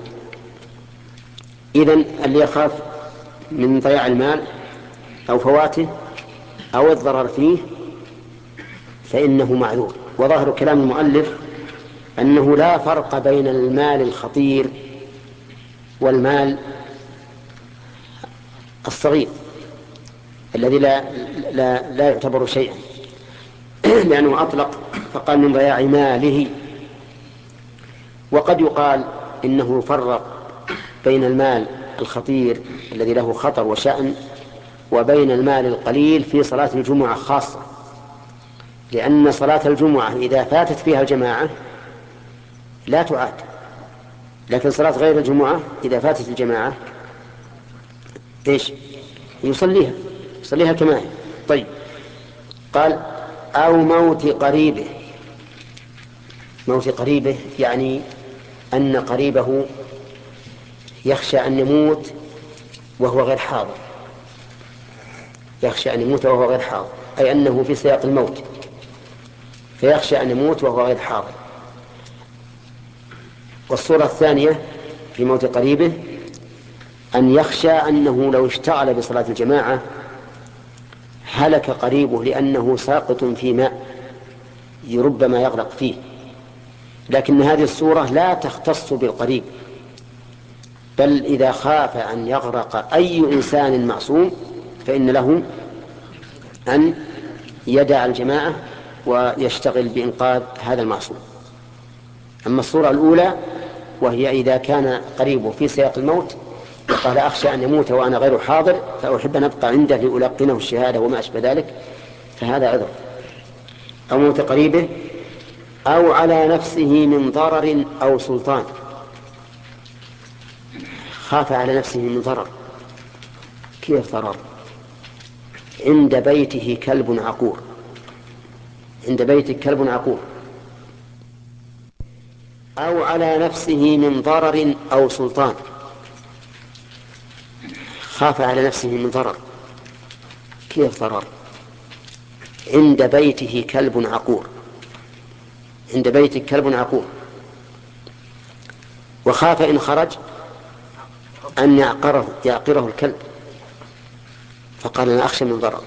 إذن اللي يخاف من ضياع المال أو فواته أو الضرر فيه فإنه معذور. وظاهر كلام المؤلف أنه لا فرق بين المال الخطير والمال الصغير الذي لا, لا, لا يعتبر شيئا، لأنه أطلق فقال من ضياع ماله. وقد يقال إنه يفرق بين المال الخطير الذي له خطر وشأن وبين المال القليل في صلاة الجمعة خاصة، لأن صلاة الجمعة إذا فاتت فيها الجماعة لا تعاد، لكن صلاة غير الجمعة إذا فاتت الجماعة إيش يصليها يصليها كما هي. طيب، قال أو موت قريبه. موت قريبه يعني أن قريبه يخشى أن يموت وهو غير حاضر، يخشى أن يموت وهو غير حاضر، أي أنه في سياق الموت فيخشى أن يموت وهو غير حاضر. والصورة الثانية في موت قريبه أن يخشى أنه لو اشتغل بصلاة الجماعة هلك قريبه لأنه ساقط في ماء ربما يغرق فيه، لكن هذه الصورة لا تختص بالقريب، بل إذا خاف أن يغرق أي إنسان معصوم فإن له أن يدع الجماعة ويشتغل بإنقاذ هذا المعصوم. أما الصورة الأولى وهي إذا كان قريبه في سياق الموت وقال أخشى أن يموت وأنا غير حاضر فأحب أن أبقى عنده لألقنه الشهادة وما أشبه ذلك، فهذا عذر. أو موت قريبه أو على نفسه من ضرر أو سلطان، خاف على نفسه من ضرر. كيف ضرر؟ عند بيته كلب عقور، عند بيتك كلب عقور. أو على نفسه من ضرر أو سلطان، خاف على نفسه من ضرر. كيف ضرر؟ عند بيته كلب عقور، عند بيتك كلب عقور، وخاف إن خرج أن يعقره, يعقره الكلب، فقال أنا أخشى من ضرر.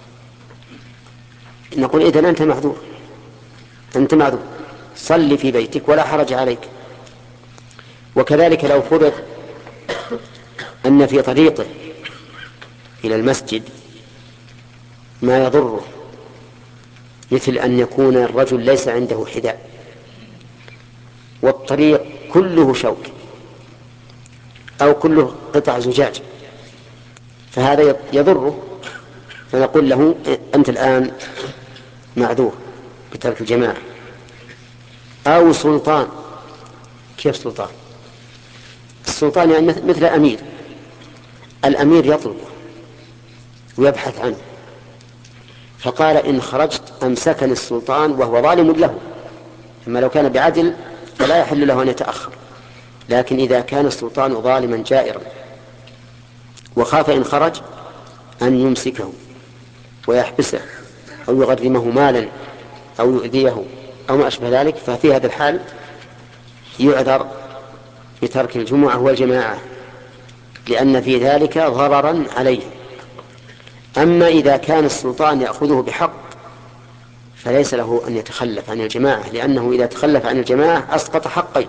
نقول إذن أنت معذور، أنت معذور، صل في بيتك ولا حرج عليك. وكذلك لو فرض أن في طريقه إلى المسجد ما يضره، مثل أن يكون الرجل ليس عنده حذاء والطريق كله شوك أو كله قطع زجاج، فهذا يضره، فنقول له أنت الآن معذور بترك الجماعة. أو سلطان. كيف سلطان؟ السلطان يعني مثل أمير، الأمير يطلبه ويبحث عنه، فقال إن خرجت أمسكني السلطان وهو ظالم له، أما لو كان بعدل فلا يحل له أن يتأخر، لكن إذا كان السلطان ظالما جائرا وخاف إن خرج أن يمسكه ويحبسه أو يغرمه مالا أو يؤذيه أو ما أشبه ذلك، ففي هذا الحال يعذر بترك الجمعة والجماعة لأن في ذلك ضررا عليه. أما إذا كان السلطان يأخذه بحق فليس له أن يتخلف عن الجماعة، لأنه إذا تخلف عن الجماعة أسقط حقين: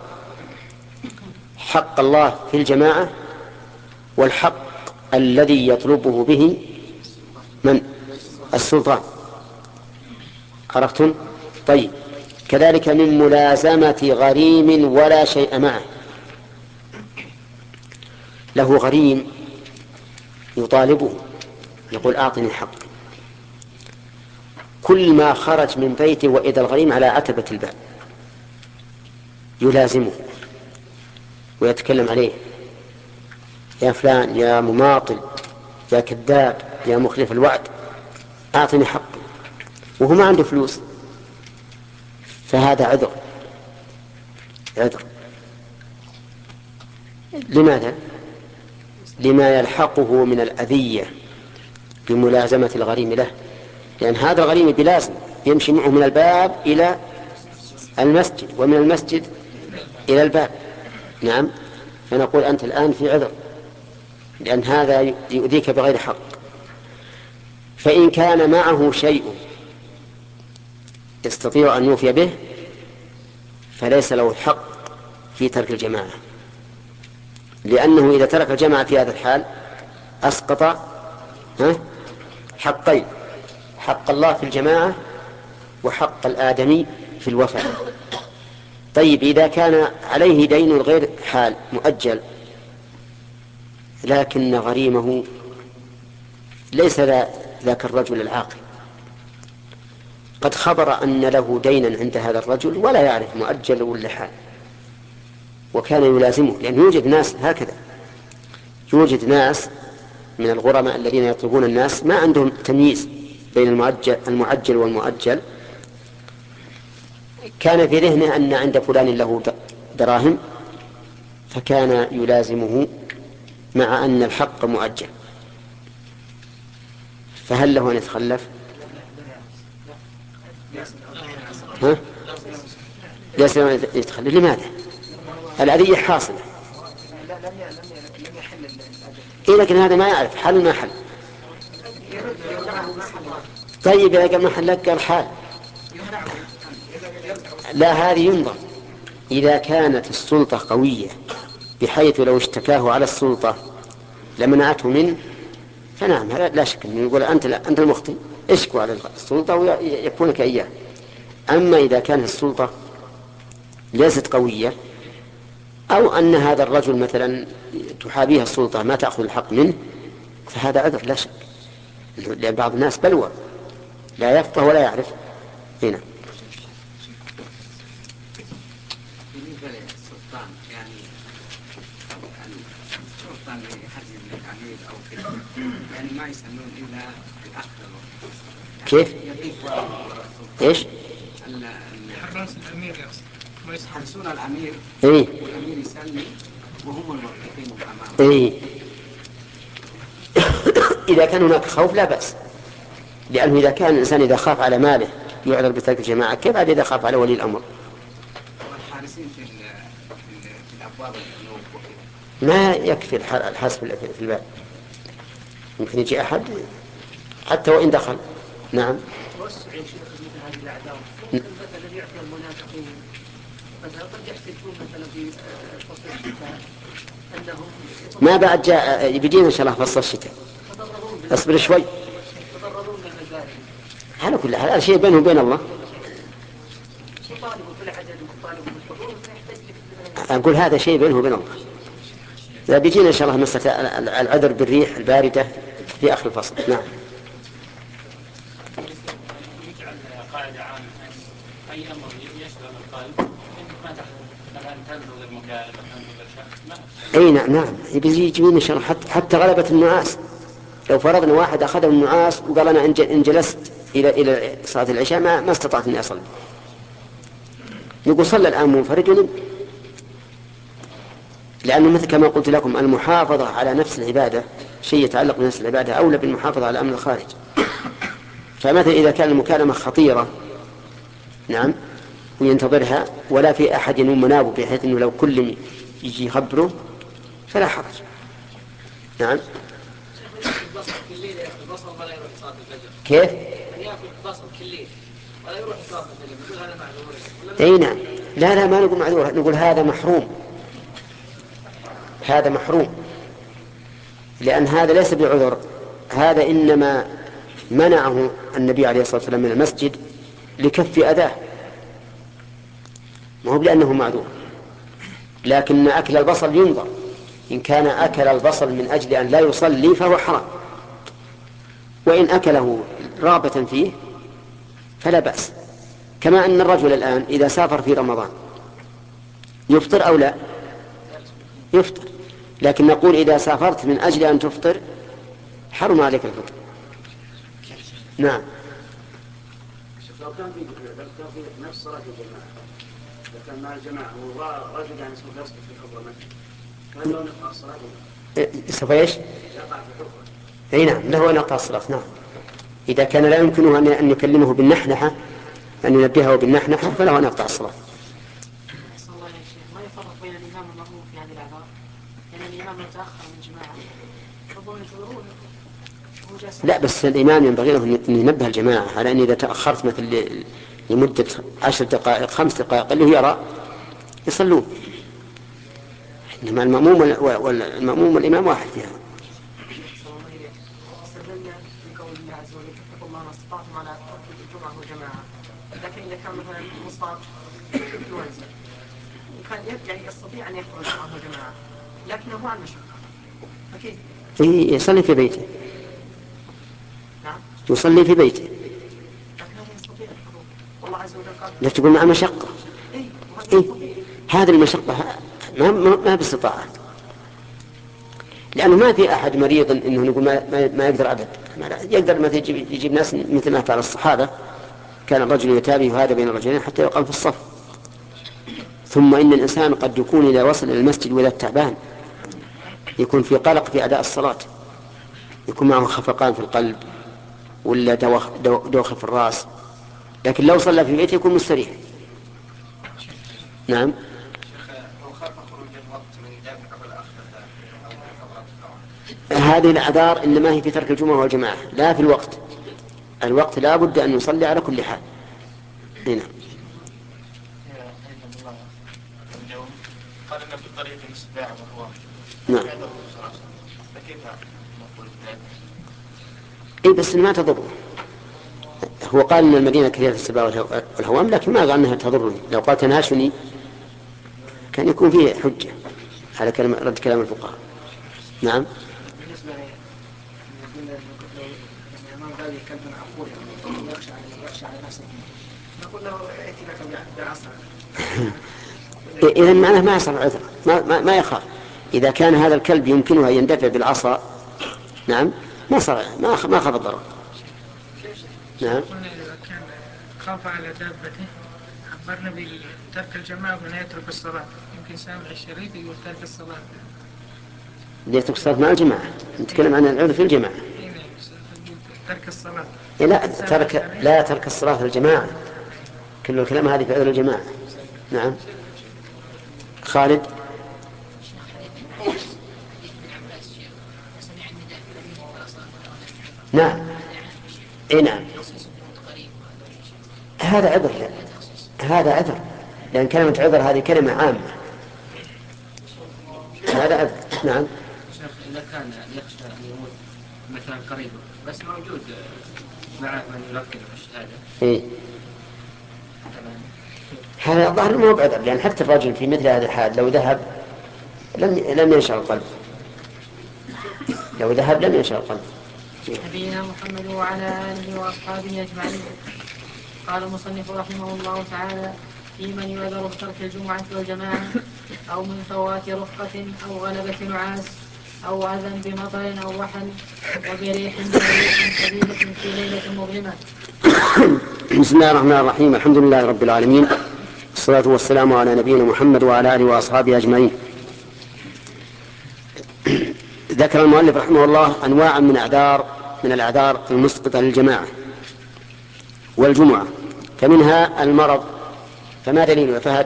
حق الله في الجماعة والحق الذي يطلبه به من؟ السلطان. عرفتم؟ طيب. كذلك من ملازمة غريم ولا شيء معه، له غريم يطالبه يقول أعطني حق، كل ما خرج من بيته وإذا الغريم على عتبة الباب يلازمه ويتكلم عليه: يا فلان، يا مماطل، يا كذاب، يا مخلف الوعد، أعطني حق، وهو ما عنده فلوس، فهذا عذر. عذر لماذا؟ لما يلحقه من الأذية بملازمة الغريم له، لأن هذا الغريم بلازم يمشي معه من الباب إلى المسجد ومن المسجد إلى الباب. نعم، فنقول أنت الآن في عذر لأن هذا يؤذيك بغير حق. فإن كان معه شيء يستطيع أن يوفي به فليس له حق في ترك الجماعة، لأنه إذا ترك الجماعة في هذا الحال أسقط حقين: حق الله في الجماعة وحق الآدمي في الوفاء. طيب، إذا كان عليه دين غير حال مؤجل لكن غريمه ليس ذاك الرجل العاقل، قد خبر أن له دينا عند هذا الرجل ولا يعرف مؤجل ولا حال، وكان يلازمه، لأن يوجد ناس هكذا، يوجد ناس من الغرماء الذين يطلبون الناس ما عندهم تمييز بين المؤجل, المعجل والمؤجل. كان في ذهنه أن عند فلان له دراهم فكان يلازمه مع أن الحق مؤجل، فهل له أن يتخلف؟ ها؟ ليس له أن يتخلف. لماذا؟ الأذية حاصلة. إيه، لكن هذا ما يعرف حل ما حل. طيب إذا قال محل لك قال حال. لا، هذه ينظر إذا كانت السلطة قوية بحيث لو اشتكاه على السلطة لمنعته منه فنعم هذا لا شك أنه يقول أنت لا أنت المخطئ اشكو على السلطة ويكونك إياه. أما إذا كانت السلطة ليست قوية أو أن هذا الرجل مثلا تحابيها السلطة ما تأخذ الحق منه فهذا عذر لا شك، لأن بعض الناس بلوى لا يفقه ولا يعرف. هنا بالنسبة للسلطان يعني السلطان يحزم للأمير أو كذا يعني ما يسمون إلا الأخ. كيف؟ إيش؟ الأمير ما يحرسون الأمير إيه؟ والأمير يسلم وهم الموقفين أمامه. إيه؟ إذا كان هناك خوف لا بأس، لأنه إذا كان الإنسان إذا خاف على ماله يعذر بترك الجماعة، كيف عاد إذا خاف على ولي الأمر؟ والحارسين في في الأبواب ما يكفي الحرس في الباب، ممكن يجي أحد حتى وإن دخل. نعم. توسع يا شيخ مثل هذه الأعذار ممكن مثلا يعطي المنافقين مثلا قد يحتجون مثلا في فصل الشتاء أنهم ما بعد جاء بيجينا إن شاء الله فصل الشتاء، اصبر شوي. يتضررون من المزارع على كل حال هذا شيء بينه وبين الله. يطالبوا بالعدد ويطالبوا بالحضور فيحتاج لك. أقول هذا شيء بينه وبين الله. لا بيجينا إن شاء الله مسألة العذر بالريح الباردة في آخر الفصل. نعم. يجعل قاعدة عامة أي أمر يشغل القلب ما تحدث الآن تنظر المكالمة تنظر الشخص. أي نعم نعم يجينا إن شاء الله حتى, حتى غلبة النعاس. لو فرضنا واحد أخذ النعاس وقال أنا إن جلست إلى إلى صلاة العشاء ما ما استطعت إني أصلي، نقول صلى الآن منفرد ونم، لأنه مثل كما قلت لكم المحافظة على نفس العبادة شيء يتعلق بنفس العبادة أولى بالمحافظة على أمن الخارج. فمثلا إذا كان المكالمة خطيرة نعم وينتظرها ولا في أحد ينوم منابه بحيث أنه لو كل يجي يخبره فلا حرج. نعم. كيف؟ اي نعم. لا لا ما نقول معذور، نقول هذا محروم، هذا محروم، لأن هذا ليس بعذر، هذا إنما منعه النبي عليه الصلاة والسلام من المسجد لكف أذاه، ما هو لأنه معذور. لكن أكل البصل ينظر، إن كان أكل البصل من أجل أن لا يصلي فهو حرام، وإن أكله رغبة فيه فلا بأس. كما أن الرجل الآن إذا سافر في رمضان يفطر أو لا؟ يفطر، لكن نقول إذا سافرت من أجل أن تفطر حرم عليك الفطر. نعم. لو كان في لو في نفس صلاة الجماعة، لو كان مع الجماعة ورجل يعني اسمه يسقط في حفرة مثلا، هل له نقطع الصلاة؟ سوف ايش؟ يقع في حفرة. اي نعم له نقطع الصلاة. نعم. إذا كان لا يمكنه أن يكلمه بالنحنحة أن ينبهه بالنحنحة فله أن يقطع الصلاة. ما يفرق بين الإمام والمأموم في هذه الأعذار، لأن الإمام يتأخر من جماعة ربما ينتظرون. لا بس الإمام ينبغي له أن ينبه الجماعة على أن إذا تأخرت مثل لمدة عشر دقائق خمس دقائق اللي هو يرى يصلون، إنما المأموم والمأموم والإمام واحد فيها. استدلنا بقول الله عز وجل فاتقوا الله ما استطعتم على ترك الجمعة والجماعة، لكن إذا كان مثلا مصاب انفلونزا وكان يعني يستطيع أن يحضر الجمعة والجماعة لكنه مع المشقة فكيف؟ إيه يصلي في بيته. نعم. يصلي في بيته. لكنه يستطيع الحضور، والله عز وجل قال. لا تقول مع مشقة. إيه. إيه؟ هذه المشقة ما ما, ما باستطاعة، لأنه ما في أحد مريض إنه نقول ما, ما, ما يقدر أبد، ما يقدر ما يجيب, يجيب ناس مثل ما فعل الصحابة، كان الرجل يتابع هذا بين الرجلين حتى يقام في الصف. ثم إن الإنسان قد يكون إذا وصل إلى المسجد وإذا تعبان يكون في قلق في أداء الصلاة، يكون معه خفقان في القلب ولا دوخ, دوخ في الرأس، لكن لو صلى في بيته يكون مستريح. نعم. هذه الأعذار إنما هي في ترك الجمعة والجماعة لا في الوقت. الوقت لا بد أن يصلي على كل حال. هنا قال إن في الطريق السباع وهو نعم. إيه بس ما تضره. هو قال إن المدينة كثيرة السباع والهوام، لكن ما قال أنها تضرني. لو قال تنهشني كان يكون فيه حجة على كلام رد كلام الفقهاء. نعم. بالنسبة لي الإمام قال كلب عقول يعني يخشى على يخشى على نفسه، نقول له ائت لك بعصا. إذا معناه ما يصل عذر، ما, ما, ما يخاف. إذا كان هذا الكلب يمكنه أن يندفع بالعصا نعم ما صار ما ما خاف الضرر. نعم. إذا كان خاف على دابته عبرنا بترك الجماعة ولا يترك الصلاة، يمكن سامع الشريط يقول ترك الصلاة. يترك الصلاة مع الجماعة، نتكلم عن العذر في الجماعة. ترك الصلاة. لا ترك لا ترك الصلاة في الجماعة، كل الكلام هذه في عذر الجماعة. نعم. خالد. نعم. اي نعم. هذا عذر، هذا عذر، لأن كلمة عذر هذه كلمة عامة. هذا عذر. نعم. شيخ إذا كان يخشى أن يموت مثلا قريب بس موجود مع من يلقن الشهادة. إيه. هذا الظاهر ما هو بعذر، لأن حتى الرجل في مثل هذا الحال لو ذهب لم لم ينشأ القلب. لو ذهب لم ينشأ القلب. نبينا محمد وعلى آله وأصحابه أجمعين. قال المصنف رحمه الله تعالى: في من يعذر بترك الجمعة والجماعة أو من فوات رفقة أو غلبة نعاس أو أذى بمطر أو وحل وبريح شديدة في ليلة مظلمة. بسم الله الرحمن الرحيم. الحمد لله رب العالمين، والصلاة والسلام على نبينا محمد وعلى آله وأصحابه أجمعين. ذكر المؤلف رحمه الله أنواعا من أعذار من الأعذار المسقطة للجماعة والجمعة، فمنها المرض. فما دليل يا فهد؟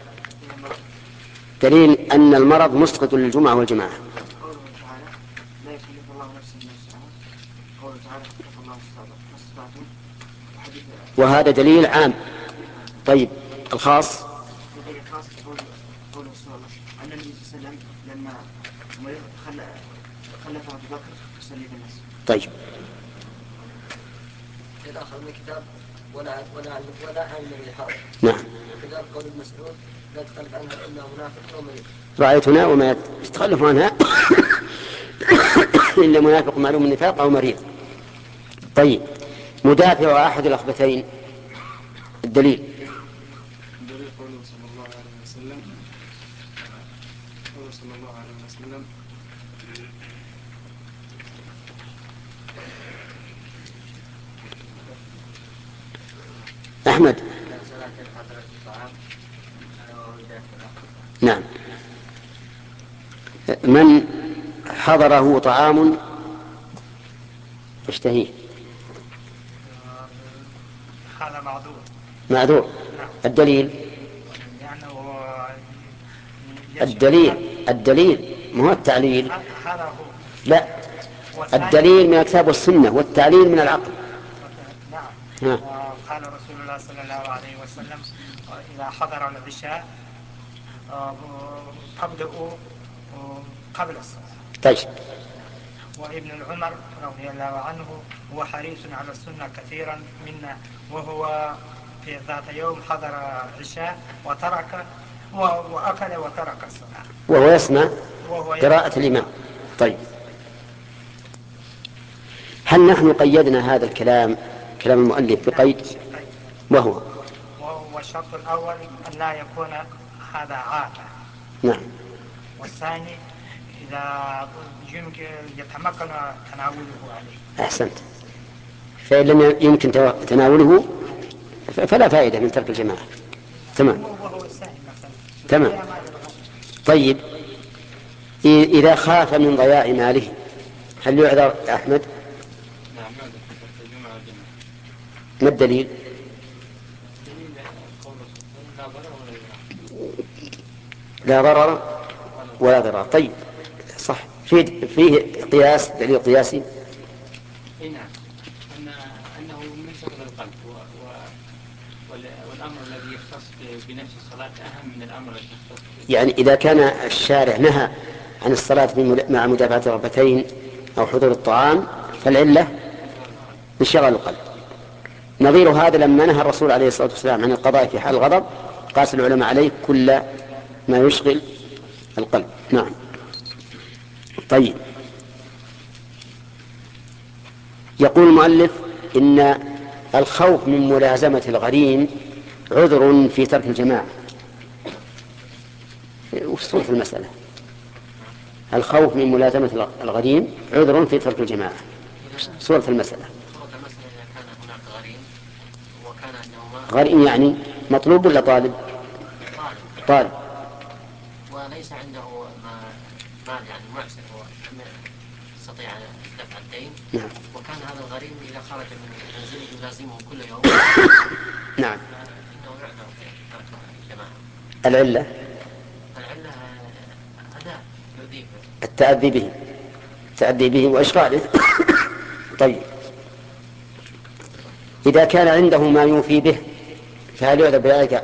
دليل أن المرض مسقط للجمعة والجماعة. قوله تعالى: لا يكلف الله نفسا إلا وسعها. قوله تعالى: اتقوا الله ما استطعتم. وهذا دليل عام. طيب الخاص؟ دليل خاص قوله صلى الله عليه وسلم أن النبي صلى الله عليه وسلم لما خلف أبو بكر يصلي بالناس. طيب. الآخر من الكتاب ولا ولا ولا عالم بالحاضر. نعم. كتاب قول ابن مسعود لا تخلف عنها إلا منافق أو مريض. رأيتنا وما يتخلف عنها إلا منافق معلوم النفاق أو مريض. طيب مدافع أحد الأخبثين الدليل. الدليل قوله صلى الله عليه وسلم قوله صلى الله عليه وسلم أحمد. نعم. من حضره طعام يشتهيه هذا معذور. معذور. الدليل الدليل الدليل ما هو التعليل. هذا هو. لا، الدليل من الكتاب والسنة والتعليل من العقل. نعم. قال رسول الله صلى الله عليه وسلم: إذا حضر العشاء فابدأوا قبل الصلاة. طيب. وابن العمر رضي الله عنه هو حريص على السنة كثيرا منا، وهو في ذات يوم حضر العشاء وترك وأكل وترك الصلاة وهو يسمع قراءة الإمام. طيب، هل نحن قيدنا هذا الكلام كلام المؤلف بقيد؟ وهو وهو الشرط الأول أن لا يكون هذا عادة. نعم. والثاني إذا يمكن يتمكن تناوله عليه. أحسنت. فإن لم يمكن تناوله فلا فائدة من ترك الجماعة. تمام. تمام. طيب، إذا خاف من ضياع ماله هل يعذر يا أحمد؟ نعم يعذر في الجمعة والجماعة. ما الدليل؟ لا ضرر ولا ضرار. طيب صح، فيه فيه قياس، دليل قياسي. اي نعم، ان انه شغل القلب و... و... والأمر الذي يختص بنفس الصلاة أهم من الأمر الذي يختص ب... يعني إذا كان الشارع نهى عن الصلاة مع مدافعة الرغبتين أو حضور الطعام فالعلة انشغال القلب. نظير هذا لما نهى الرسول عليه الصلاة والسلام عن القضاء في حال الغضب قاس العلماء عليه كل ما يشغل القلب. نعم. طيب، يقول المؤلف إن الخوف من ملازمة الغريم عذر في ترك الجماعة. وش صورة المسألة؟ الخوف من ملازمة الغريم عذر في ترك الجماعة. صورة المسألة. غريم يعني مطلوب ولا طالب؟ طالب. وليس عنده مال يعني معسر يستطيع دفع الدين. نعم. وكان هذا الغريم إذا خرج من منزله يلازمه كل يوم. نعم. إنه يعذر في ترك الجماعة. العلة؟ العلة أداء يؤذيه. التأذي به. التأذي به وإشغاله. طيب، إذا كان عنده ما يوفي به فهل يعذر بذلك؟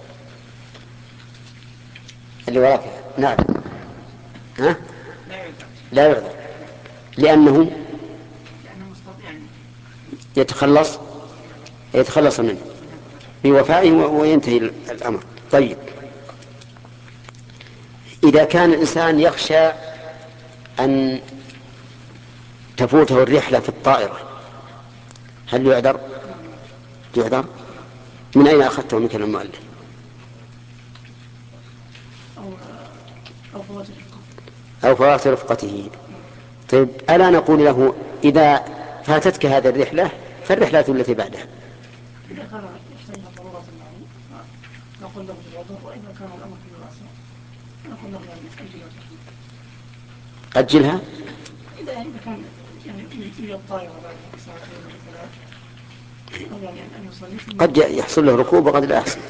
اللي وراك. نعم. ها؟ لا يعذر لأنه يتخلص يتخلص منه بوفائه وينتهي الأمر. طيب، إذا كان الإنسان يخشى أن تفوته الرحلة في الطائرة هل يعذر؟ يعذر. من أين أخذته من كلام المؤلف؟ أو فوات رفقته. طيب، ألا نقول له إذا فاتتك هذه الرحلة فالرحلة التي بعدها؟ إذا كان يحتاج ضرورة يعني نقول له بالعذر، وإذا كان الأمر في الواسع نقول له يعني أجلها. أجلها؟ إذا يعني كان يعني يجي الطائرة بعد ساعتين أو ثلاث أو يعني أن يصلي قد يحصل له ركوب وقد لا يحصل.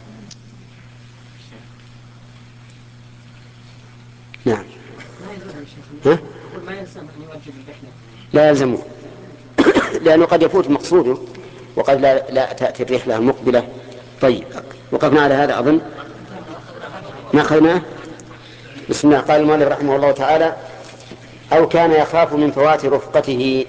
نعم. ها؟ ما يلزم أن يؤجل الرحلة. لا يلزمه لأنه قد يفوت مقصوده وقد لا, لا تأتي الرحلة المقبلة. طيب، وقفنا على هذا أظن ما أخذناه. بسم الله. قال المؤلف رحمه الله تعالى: أو كان يخاف من فوات رفقته.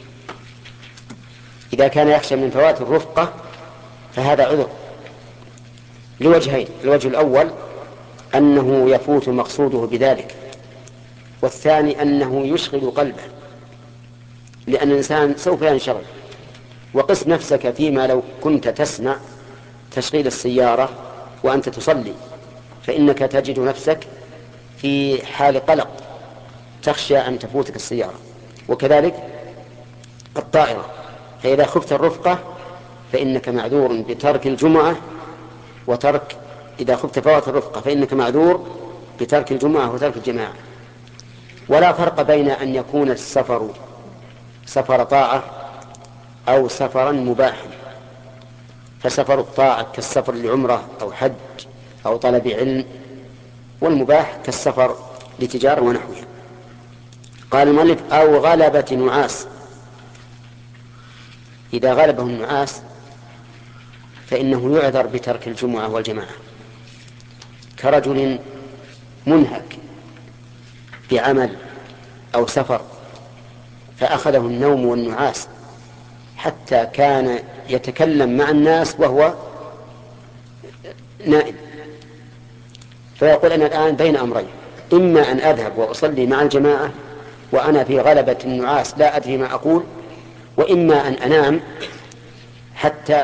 إذا كان يخشى من فوات الرفقة فهذا عذر لوجهين. الوجه الأول أنه يفوت مقصوده بذلك، والثاني أنه يشغل قلبه، لأن الإنسان سوف ينشغل. وقس نفسك فيما لو كنت تسمع تشغيل السيارة وأنت تصلي، فإنك تجد نفسك في حال قلق تخشى أن تفوتك السيارة. وكذلك الطائرة، فإذا خفت الرفقة فإنك معذور بترك الجمعة وترك إذا خفت فوات الرفقة فإنك معذور بترك الجمعة وترك الجماعة. ولا فرق بين أن يكون السفر سفر طاعة أو سفرا مباحا. فسفر الطاعة كالسفر لعمرة أو حج أو طلب علم، والمباح كالسفر لتجارة ونحوها. قال المؤلف: أو غلبة نعاس. إذا غلبه النعاس فإنه يعذر بترك الجمعة والجماعة، كرجل منهك بعمل أو سفر فأخذه النوم والنعاس حتى كان يتكلم مع الناس وهو نائم، فيقول: أنا الآن بين أمرين، إما أن أذهب وأصلي مع الجماعة وأنا في غلبة النعاس لا أدري ما أقول، وإما أن أنام حتى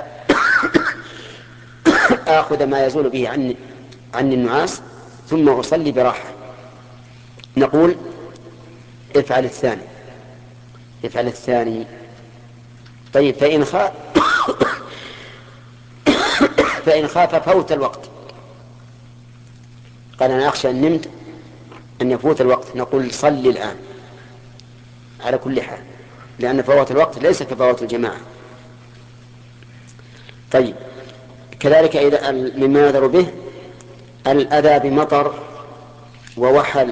آخذ ما يزول به عني, عني النعاس ثم أصلي براحة. نقول: افعل الثاني افعل الثاني. طيب، فإن خاف فإن خاف فوت الوقت، قال: أنا أخشى أن نمت أن يفوت الوقت، نقول: صلي الآن على كل حال، لأن فوات الوقت ليس كفوات الجماعة. طيب، كذلك إذا مما يذر به الأذى بمطر ووحل.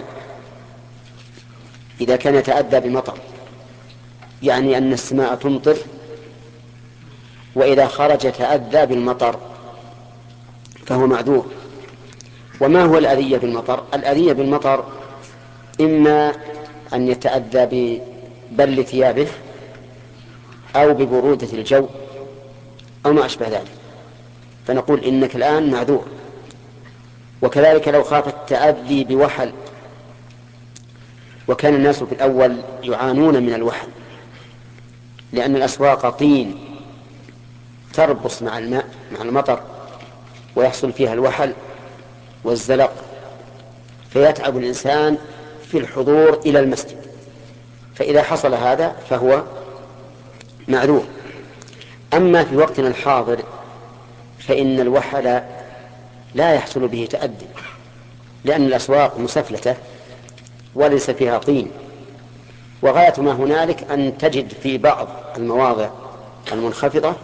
إذا كان يتأذى بمطر يعني أن السماء تمطر وإذا خرج تأذى بالمطر فهو معذور. وما هو الأذية بالمطر؟ الأذية بالمطر إما أن يتأذى ببل ثيابه أو ببرودة الجو أو ما أشبه ذلك، فنقول إنك الآن معذور. وكذلك لو خاف التأذي بوحل، وكان الناس في الأول يعانون من الوحل لأن الأسواق طين تربص مع الماء مع المطر ويحصل فيها الوحل والزلق، فيتعب الإنسان في الحضور إلى المسجد، فإذا حصل هذا فهو معذور. أما في وقتنا الحاضر فإن الوحل لا يحصل به تأدي، لأن الأسواق مسفلتة وليس فيها طين، وغاية ما هنالك أن تجد في بعض المواضع المنخفضة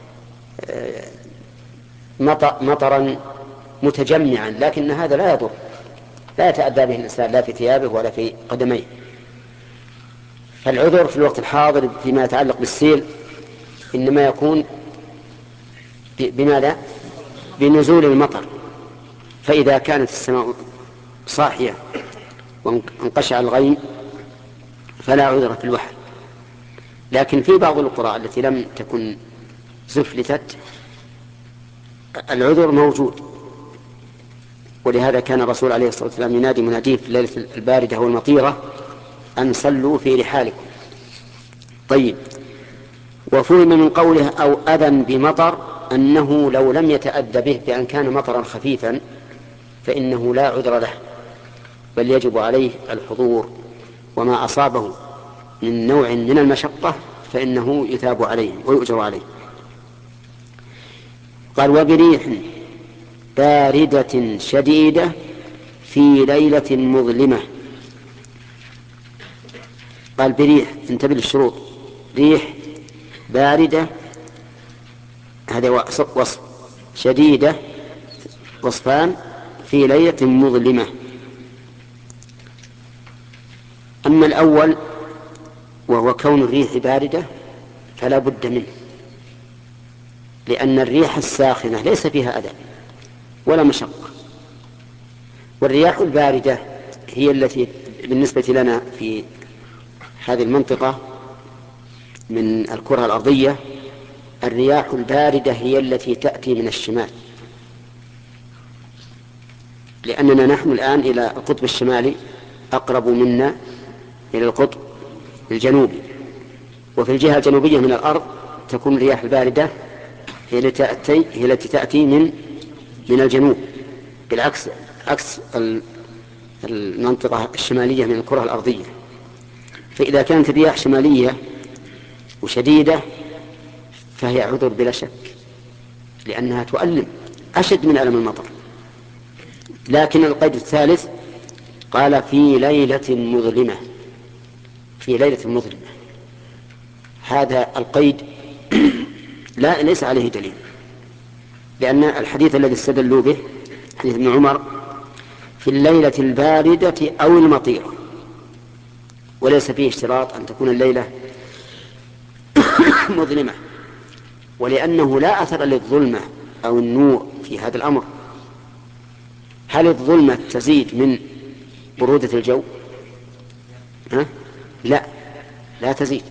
مطرا متجمعا، لكن هذا لا يضر، لا يتأذى به الإنسان لا في ثيابه ولا في قدميه. فالعذر في الوقت الحاضر فيما يتعلق بالسيل إنما يكون بماذا؟ بنزول المطر، فإذا كانت السماء صاحية وانقشع الغيم فلا عذر في الوحل. لكن في بعض القرى التي لم تكن زفلتت العذر موجود، ولهذا كان الرسول عليه الصلاة والسلام ينادي مناديه في الليلة الباردة والمطيرة أن صلوا في رحالكم. طيب، وفهم من قوله أو أذى بمطر أنه لو لم يتأذى به بأن كان مطرا خفيفا فإنه لا عذر له، بل يجب عليه الحضور، وما أصابه من نوع من المشقة فإنه يثاب عليه ويؤجر عليه. قال وبريح باردة شديدة في ليلة مظلمة. قال بريح، انتبه للشروط، ريح باردة هذا وصف، شديدة وصفان، في ليلة مظلمة. أما الأول وهو كون الريح باردة فلا بد منه، لأن الريح الساخنة ليس فيها أذى ولا مشقة، والرياح الباردة هي التي بالنسبة لنا في هذه المنطقة من الكرة الأرضية، الرياح الباردة هي التي تأتي من الشمال، لأننا نحن الآن إلى القطب الشمالي أقرب منا إلى القطب الجنوبي، وفي الجهة الجنوبية من الأرض تكون الرياح الباردة هي التي تأتي, هي التي تأتي من من الجنوب، بالعكس عكس المنطقة الشمالية من الكرة الأرضية. فإذا كانت الرياح شمالية وشديدة فهي عذر بلا شك، لأنها تؤلم أشد من ألم المطر. لكن القيد الثالث قال في ليلة مظلمة، في ليلة مظلمة، هذا القيد لا ليس عليه دليل، لأن الحديث الذي استدلوا به حديث ابن عمر في الليلة الباردة أو المطيرة، وليس فيه اشتراط أن تكون الليلة مظلمة، ولأنه لا أثر للظلمة أو النور في هذا الأمر. هل الظلمة تزيد من برودة الجو؟ ها؟ لا لا تزيد،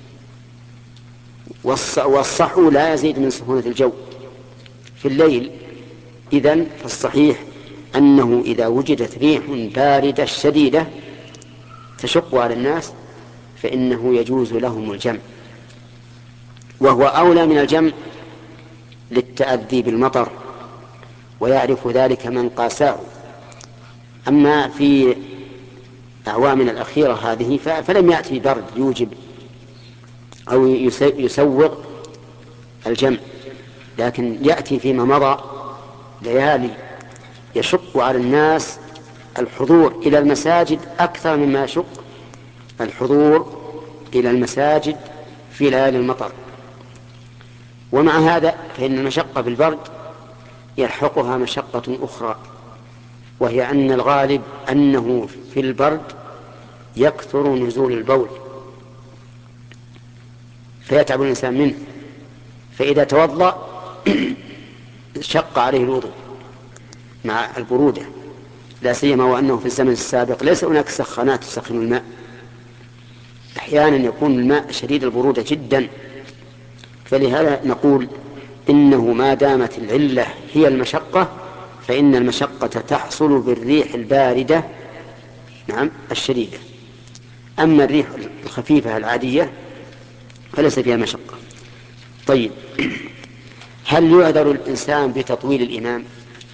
والصحو لا يزيد من سخونة الجو في الليل. إذن فالصحيح أنه إذا وجدت ريح باردة شديدة تشق على الناس فإنه يجوز لهم الجمع، وهو أولى من الجمع للتأذي بالمطر، ويعرف ذلك من قاساه. أما في أعوامنا الأخيرة هذه فلم يأتي برد يوجب أو يسوغ الجمع، لكن يأتي فيما مضى ليالي يشق على الناس الحضور إلى المساجد أكثر مما يشق الحضور إلى المساجد في ليالي المطر. ومع هذا فإن المشقة بالبرد يلحقها مشقة أخرى، وهي أن الغالب أنه في البرد يكثر نزول البول فيتعب الإنسان منه، فإذا توضأ شق عليه الوضوء مع البرودة، لا سيما وأنه في الزمن السابق ليس هناك سخانات تسخن الماء، أحيانا يكون الماء شديد البرودة جدا. فلهذا نقول إنه ما دامت العلة هي المشقة فإن المشقة تحصل بالريح الباردة نعم الشديدة. أما الريح الخفيفة العادية فليس فيها مشقة. طيب، هل يعذر الإنسان بتطويل الإمام؟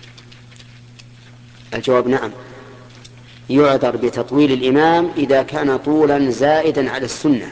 الجواب نعم، يعذر بتطويل الإمام إذا كان طولا زائدا على السنة.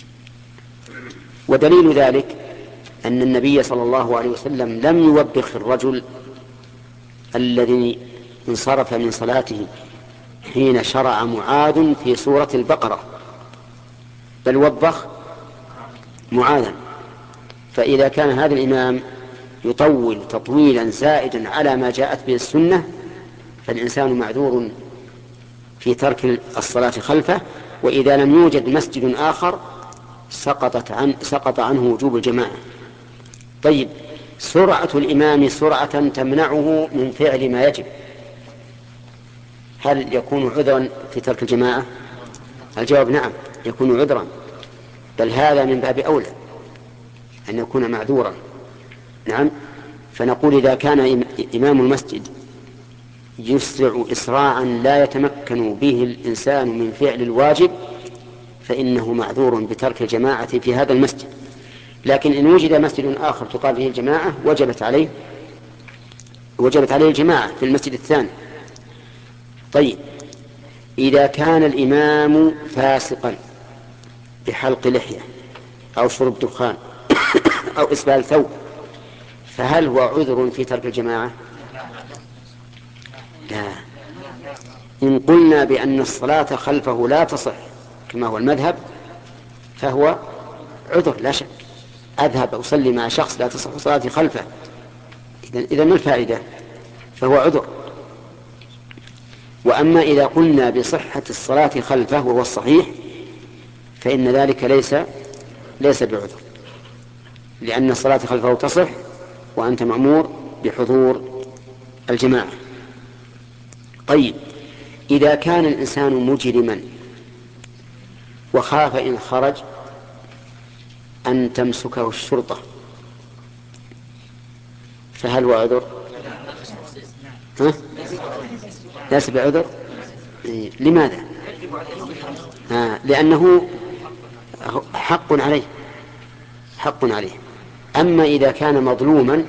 ودليل ذلك أن النبي صلى الله عليه وسلم لم يوبخ الرجل الذي انصرف من صلاته حين شرع معاذ في سورة البقرة، بل وبخ معاذا. فإذا كان هذا الإمام يطول تطويلا زائدا على ما جاءت به السنة فالإنسان معذور في ترك الصلاة خلفه. وإذا لم يوجد مسجد آخر سقطت عن سقط عنه وجوب الجماعة. طيب، سرعة الإمام سرعة تمنعه من فعل ما يجب، هل يكون عذرا في ترك الجماعة؟ الجواب نعم، يكون عذرا، بل هذا من باب أولى أن يكون معذورا. نعم، فنقول إذا كان إمام المسجد يسرع إسراعا لا يتمكن به الإنسان من فعل الواجب فإنه معذور بترك الجماعة في هذا المسجد. لكن إن وجد مسجد آخر تقام فيه الجماعة وجبت عليه وجبت عليه الجماعة في المسجد الثاني. طيب، إذا كان الإمام فاسقا بحلق لحية أو شرب دخان أو إسبال ثوب فهل هو عذر في ترك الجماعة؟ لا. إن قلنا بأن الصلاة خلفه لا تصح كما هو المذهب فهو عذر لا شك. أذهب أصلي مع شخص لا تصح صلاتي خلفه، إذا ما الفائدة؟ فهو عذر. وأما إذا قلنا بصحة الصلاة خلفه وهو الصحيح فإن ذلك ليس ليس بعذر، لأن الصلاة خلفه تصح وأنت مأمور بحضور الجماعة. طيب، إذا كان الإنسان مجرما وخاف إن خرج أن تمسكه الشرطة فهل هو عذر؟ ها؟ ليس بعذر. إيه. لماذا؟ آه. لأنه حق عليه حق عليه. أما إذا كان مظلوما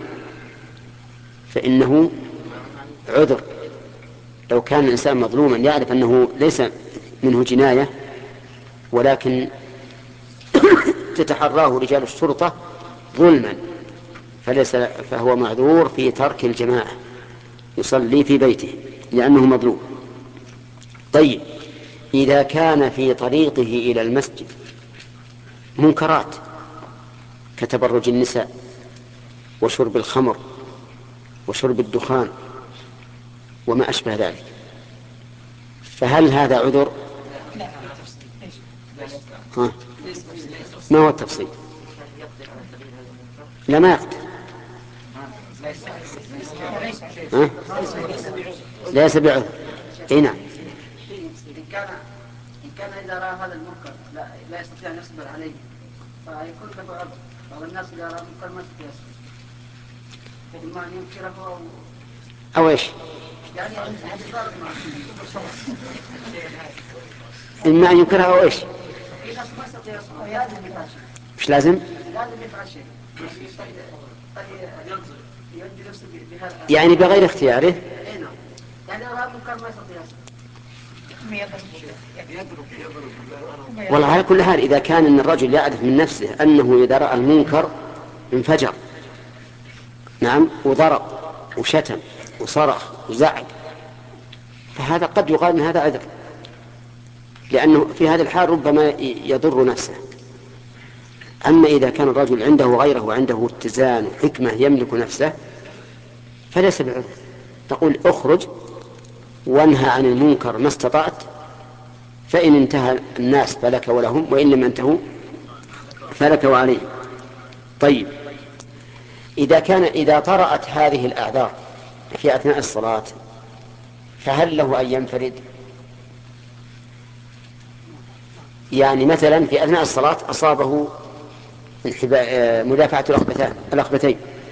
فإنه عذر. لو كان الإنسان مظلوما يعرف أنه ليس منه جناية ولكن تتحراه رجال الشرطة ظلما فليس فهو معذور في ترك الجماعة، يصلي في بيته لأنه مظلوم. طيب، إذا كان في طريقه إلى المسجد منكرات كتبرج النساء وشرب الخمر وشرب الدخان وما أشبه ذلك فهل هذا عذر؟ ها؟ ما هو التفصيل؟ لا ما يقدر. ها؟ ليس بعذر. اي نعم. إن كان إن كان إذا رأى هذا المنكر لا, لا يستطيع أن يصبر عليه فيكون له عذر. بعض الناس إذا رأى منكر ما يستطيع يصبر، إما أن ينكره أو أو إيش؟ يعني إما أن ينكره أو إيش؟ في ناس ما يستطيع يصبر لازم يفعل شيء. مش لازم؟ لازم يفعل شيء. يعني بغير اختياره. يعني رأى منكر ما يستطيع يصبر. والله على كل حال إذا كان أن الرجل يعرف من نفسه أنه إذا رأى المنكر انفجر نعم وضرب وشتم وصرخ وزعق فهذا قد يقال أن هذا عذر، لأنه في هذا الحال ربما يضر نفسه. أما إذا كان الرجل عنده غيره وعنده اتزان وحكمة يملك نفسه فليس بعذر. تقول اخرج وانهى عن المنكر ما استطعت فإن انتهى الناس فلك ولهم وإن لم ينتهوا فلك وعليهم. طيب، إذا كان إذا طرأت هذه الأعذار في أثناء الصلاة فهل له أن ينفرد؟ يعني مثلا في أثناء الصلاة أصابه مدافعة الأخبتين،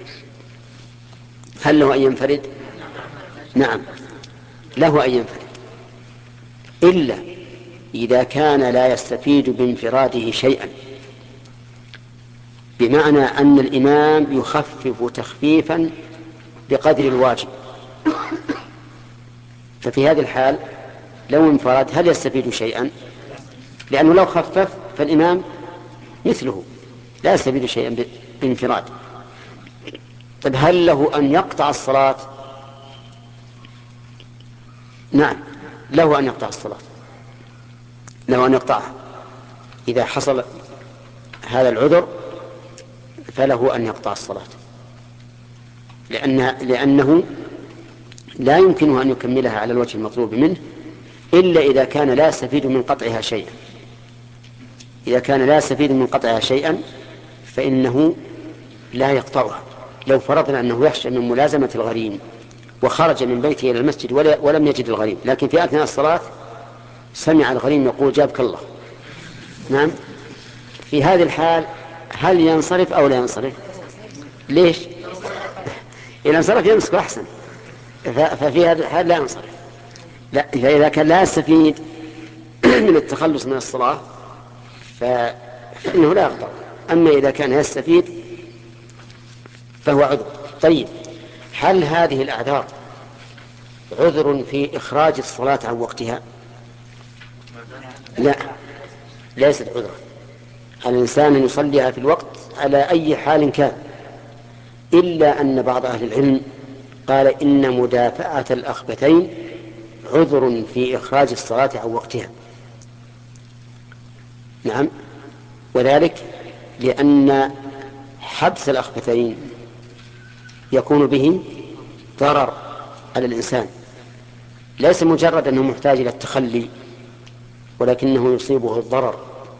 هل له أن ينفرد؟ نعم له أن ينفرد، إلا إذا كان لا يستفيد بانفراده شيئا، بمعنى أن الإمام يخفف تخفيفا بقدر الواجب، ففي هذه الحال لو انفرد هل يستفيد شيئا؟ لأنه لو خفف فالإمام مثله لا يستفيد شيئا بانفراد. طيب هل له أن يقطع الصلاة؟ نعم له أن يقطع الصلاة، له أن يقطعها إذا حصل هذا العذر، فله أن يقطع الصلاة، لأن لأنه لا يمكنه أن يكملها على الوجه المطلوب منه إلا إذا كان لا يستفيد من قطعها شيئا. إذا كان لا يستفيد من قطعها شيئا فإنه لا يقطعها. لو فرضنا أنه يخشى من ملازمة الغريم وخرج من بيته إلى المسجد ولم يجد الغريم، لكن في أثناء الصلاة سمع الغريم يقول جابك الله، نعم، في هذه الحال هل ينصرف أو لا ينصرف؟ ليش؟ إذا انصرف يمسك أحسن، ففي هذه الحال لا ينصرف. لا، فإذا كان لا يستفيد من التخلص من الصلاة فإنه لا يقطع، أما إذا كان يستفيد فهو عذر. طيب هل هذه الأعذار عذر في إخراج الصلاة عن وقتها؟ لا، ليست عذرا. الإنسان يصليها في الوقت على أي حال كان، إلا أن بعض أهل العلم قال إن مدافعة الأخبتين عذر في إخراج الصلاة عن وقتها. نعم، وذلك لأن حبس الأخبتين يكون به ضرر على الإنسان، ليس مجرد أنه محتاج إلى التخلي، ولكنه يصيبه الضرر.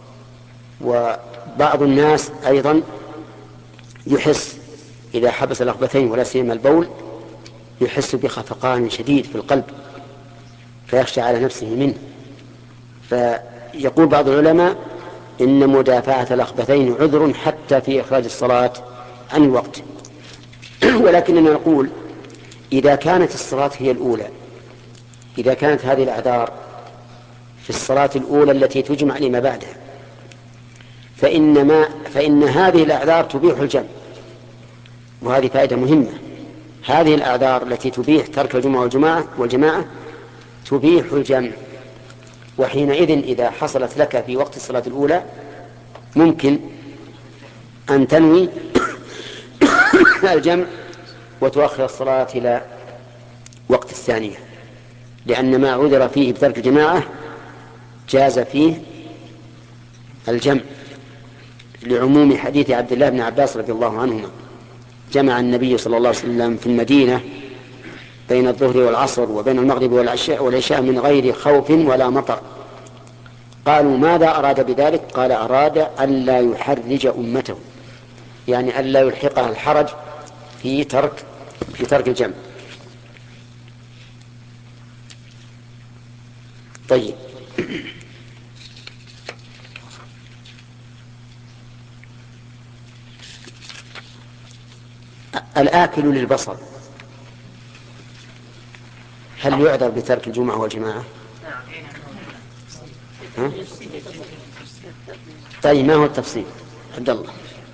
وبعض الناس أيضا يحس إذا حبس الأخبتين ولا سيما البول يحس بخفقان شديد في القلب فيخشى على نفسه منه. فيقول بعض العلماء إن مدافعة الأخبتين عذر حتى في إخراج الصلاة عن الوقت. ولكننا نقول إذا كانت الصلاة هي الأولى، إذا كانت هذه الأعذار في الصلاة الأولى التي تجمع لما بعدها، فإن, ما فإن هذه الأعذار تبيح الجمع، وهذه فائدة مهمة. هذه الأعذار التي تبيح ترك الجمعة والجماعة والجماعة تبيح الجمع، وحينئذ إذا حصلت لك في وقت الصلاة الأولى ممكن أن تنوي الجمع وتؤخر الصلاة إلى وقت الثانية، لأن ما عذر فيه بترك الجماعة جاز فيه الجمع، لعموم حديث عبد الله بن عباس رضي الله عنهما: جمع النبي صلى الله عليه وسلم في المدينة بين الظهر والعصر وبين المغرب والعشاء والعشاء من غير خوف ولا مطر. قالوا: ماذا أراد بذلك؟ قال: أراد ألا يحرج أمته، يعني ألا يلحقها الحرج في ترك في ترك الجمع. طيب، الآكل للبصر هل يعذر بترك الجمعة والجماعة؟ ها؟ طيب، ما هو التفصيل؟ عبد الله.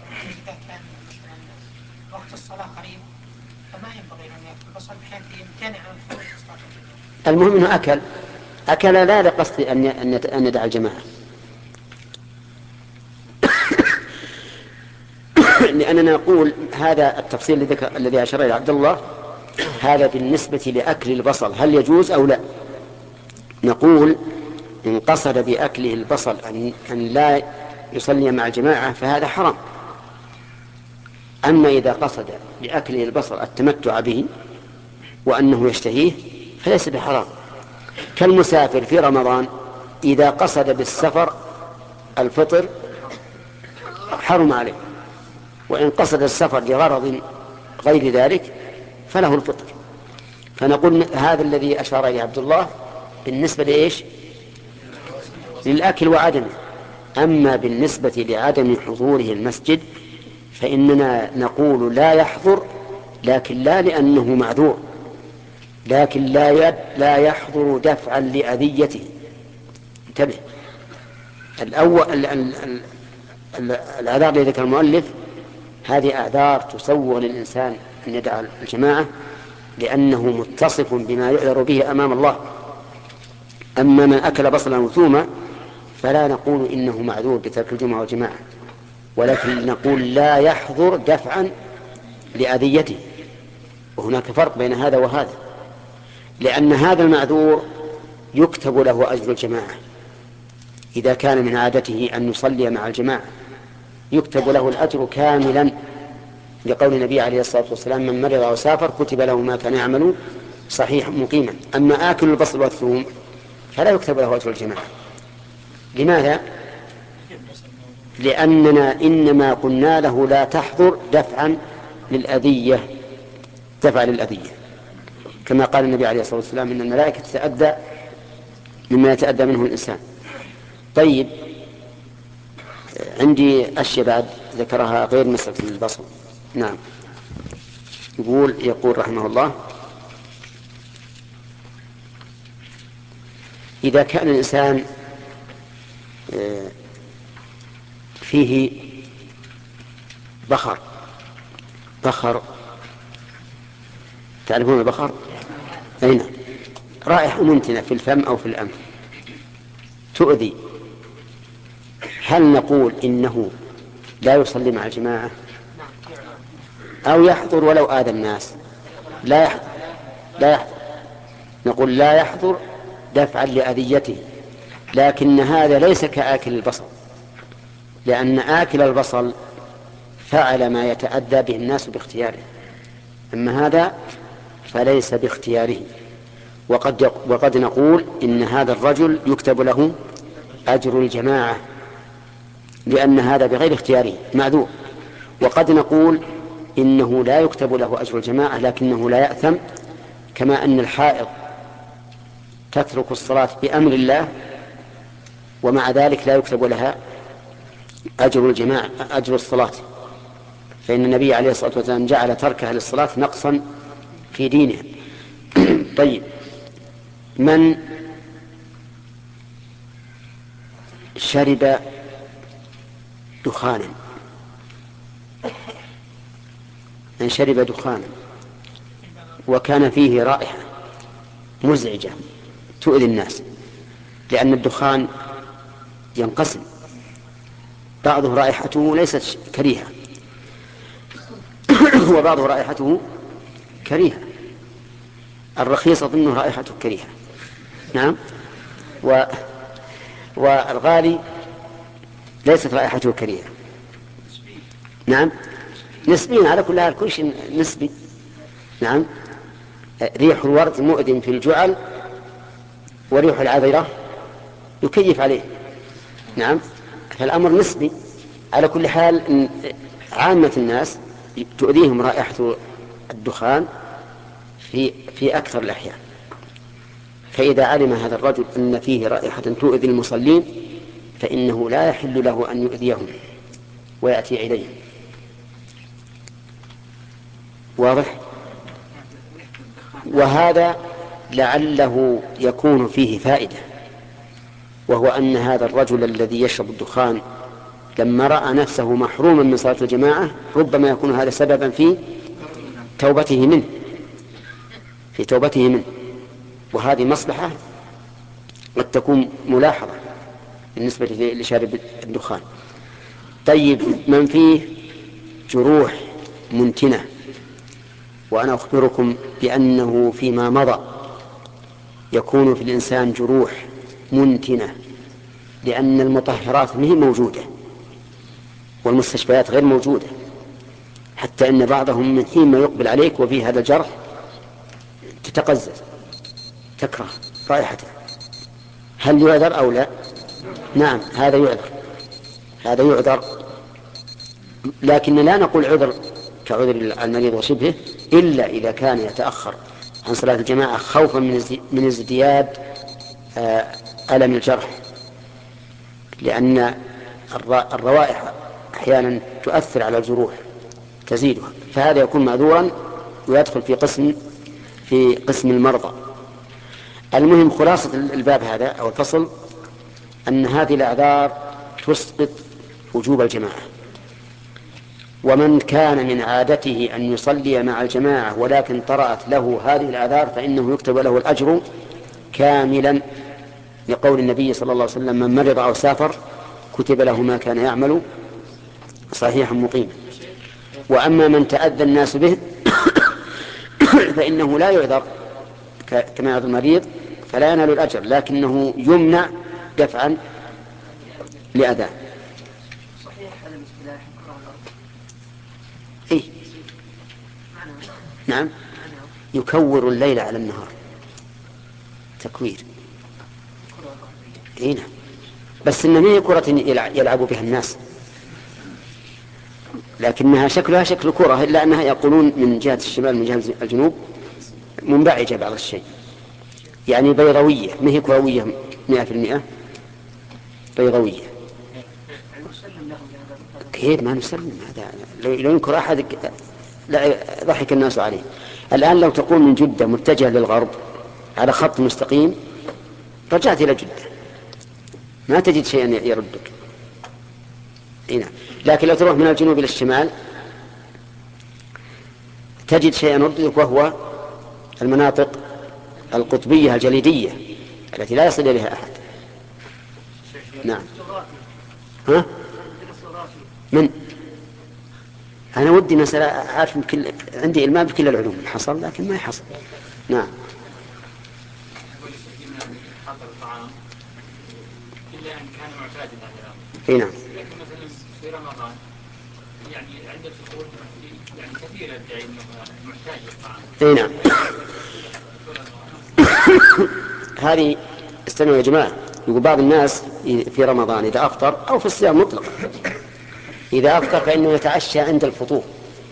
وقت الصلاة قريب فما ينبغي أن يأكل البصر بحيث يمتنع عن فوت الصلاة. المهم أنه أكل أكل لا لقصد أن أن يدع الجماعة، لأننا نقول هذا التفصيل الذي أشار إلى عبد الله هذا بالنسبة لأكل البصل هل يجوز أو لا. نقول إن قصد بأكله البصل أن لا يصلي مع الجماعة فهذا حرام. أما إذا قصد بأكله البصل التمتع به وأنه يشتهيه فليس بحرام. كالمسافر في رمضان إذا قصد بالسفر الفطر حرم عليه، وإن قصد السفر لغرض غير ذلك فله الفطر. فنقول هذا الذي أشار إليه عبد الله بالنسبة لإيش؟ للأكل وعدمه. أما بالنسبة لعدم حضوره المسجد فإننا نقول لا يحضر، لكن لا لأنه معذور، لكن لا يد لا يحضر دفعا لأذيته. انتبه، الأول الأعذار التي ذكر المؤلف هذه أعذار تسوغ للإنسان أن يدع الجماعة لأنه متصف بما يعذر به أمام الله. أما من أكل بصلا وثوما فلا نقول إنه معذور بترك الجمعة والجماعة، ولكن نقول لا يحضر دفعا لأذيته. وهناك فرق بين هذا وهذا، لأن هذا المعذور يكتب له أجر الجماعة إذا كان من عادته أن يصلي مع الجماعة، يكتب له الأجر كاملا لقول النبي عليه الصلاة والسلام من مرض أو سافر كتب له ما كان يعمل صحيح مقيما. أما آكل البصل والثوم فلا يكتب له أجر الجماعة. لماذا؟ لأننا إنما قلنا له لا تحضر دفعا للأذية، دفع للأذية، كما قال النبي عليه الصلاة والسلام إن الملائكة تتأذى مما يتأذى منه الإنسان. طيب، عندي أشياء بعد ذكرها غير مسألة البصر. نعم، يقول يقول رحمه الله: إذا كان الإنسان فيه بخر بخر تعرفون البخر؟ أين؟ رائحة منتنة في الفم أو في الأنف تؤذي، هل نقول إنه لا يصلي مع الجماعة أو يحضر ولو آذى الناس؟ لا يحضر. لا يحضر. نقول لا يحضر دفعا لأذيته، لكن هذا ليس كآكل البصل، لأن آكل البصل فعل ما يتأذى به الناس باختياره، أما هذا فليس باختياره. وقد, وقد نقول إن هذا الرجل يكتب له أجر الجماعة لأن هذا بغير اختياره معذور. وقد نقول إنه لا يكتب له أجر الجماعة لكنه لا يأثم، كما أن الحائض تترك الصلاة بأمر الله ومع ذلك لا يكتب لها أجر الجماعة أجر الصلاة، فإن النبي عليه الصلاة والسلام جعل تركها للصلاة نقصا في دينها. طيب، من شرب دخانا من شرب دخانا وكان فيه رائحة مزعجة تؤذي الناس، لأن الدخان ينقسم، بعضه رائحته ليست كريهة وبعضه رائحته كريهة. الرخيص أظن رائحته كريهة، نعم، و... والغالي ليست رائحته كريهة، نعم، نسبيا على كل حال، كل شيء نسبي. نعم، ريح الورد مؤذن في الجعل وريح العذرة يكيف عليه، نعم، فالأمر نسبي. على كل حال عامة الناس تؤذيهم رائحة الدخان في في أكثر الأحيان. فإذا علم هذا الرجل أن فيه رائحة تؤذي المصلين فإنه لا يحل له أن يؤذيهم ويأتي إليهم. واضح؟ وهذا لعله يكون فيه فائدة، وهو أن هذا الرجل الذي يشرب الدخان لما رأى نفسه محروما من صلاة الجماعة ربما يكون هذا سببا في توبته منه في توبته منه وهذه مصلحة قد تكون ملاحظة بالنسبة لشارب الدخان. طيب، من فيه جروح منتنة، وأنا أخبركم بأنه فيما مضى يكون في الإنسان جروح منتنة لأن المطهرات ما هي موجودة والمستشفيات غير موجودة، حتى أن بعضهم من حين ما يقبل عليك وفي هذا الجرح تتقزز تكره رائحته. هل يعذر أو لا؟ نعم، هذا يعذر هذا يعذر لكن لا نقول عذر كعذر المريض وشبهه، إلا إذا كان يتأخر عن صلاة الجماعة خوفا من ازدياد ألم الجرح، لأن الروائح أحيانا تؤثر على الجروح تزيدها، فهذا يكون معذورا ويدخل في قسم في قسم المرضى. المهم خلاصة الباب هذا أو الفصل أن هذه الأعذار تسقط وجوب الجماعة، ومن كان من عادته أن يصلي مع الجماعة ولكن طرأت له هذه الأعذار فإنه يكتب له الأجر كاملا، لقول النبي صلى الله عليه وسلم: من مرض أو سافر كتب له ما كان يعمل صحيحا مقيما. وأما من تأذى الناس به فإنه لا يعذر كما يعذر المريض فلا ينال الأجر، لكنه يمنع دفعا لأذاه. صحيح هذا الاصطلاح كره الأرض؟ إيه؟ نعم، يكور الليل على النهار، تكوير. إيه نعم، بس إنها هي كرة يلعب بها الناس، لكنها شكلها شكل كرة، إلا أنها يقولون من جهة الشمال من جهة الجنوب منبعجة بعض الشيء، يعني بيضاوية، ما هي كروية مئة في المئة، بيضاوية. كيف ما نسلم؟ هذا لو ينكر أحد لا ضحك الناس عليه. الآن لو تقول من جدة متجه للغرب على خط مستقيم رجعت إلى جدة ما تجد شيئا يردك. هنا. لكن لو تروح من الجنوب إلى الشمال تجد شيئا يردك، وهو المناطق القطبية الجليدية التي لا يصل إليها أحد. نعم. ها؟ من؟ أنا ودي مسألة عارف كل... عندي إلمام بكل العلوم حصل لكن ما يحصل. نعم. إلا أن كان معتادا على الأمر. إيه نعم. لكن مثلا في رمضان يعني عند الفطور يعني كثير يدعي أنه محتاج للطعام. إيه نعم. هذه استمعوا يا جماعة، يقول بعض الناس في رمضان إذا أفطر أو في الصيام مطلقا إذا أفطر فإنه يتعشى عند الفطور،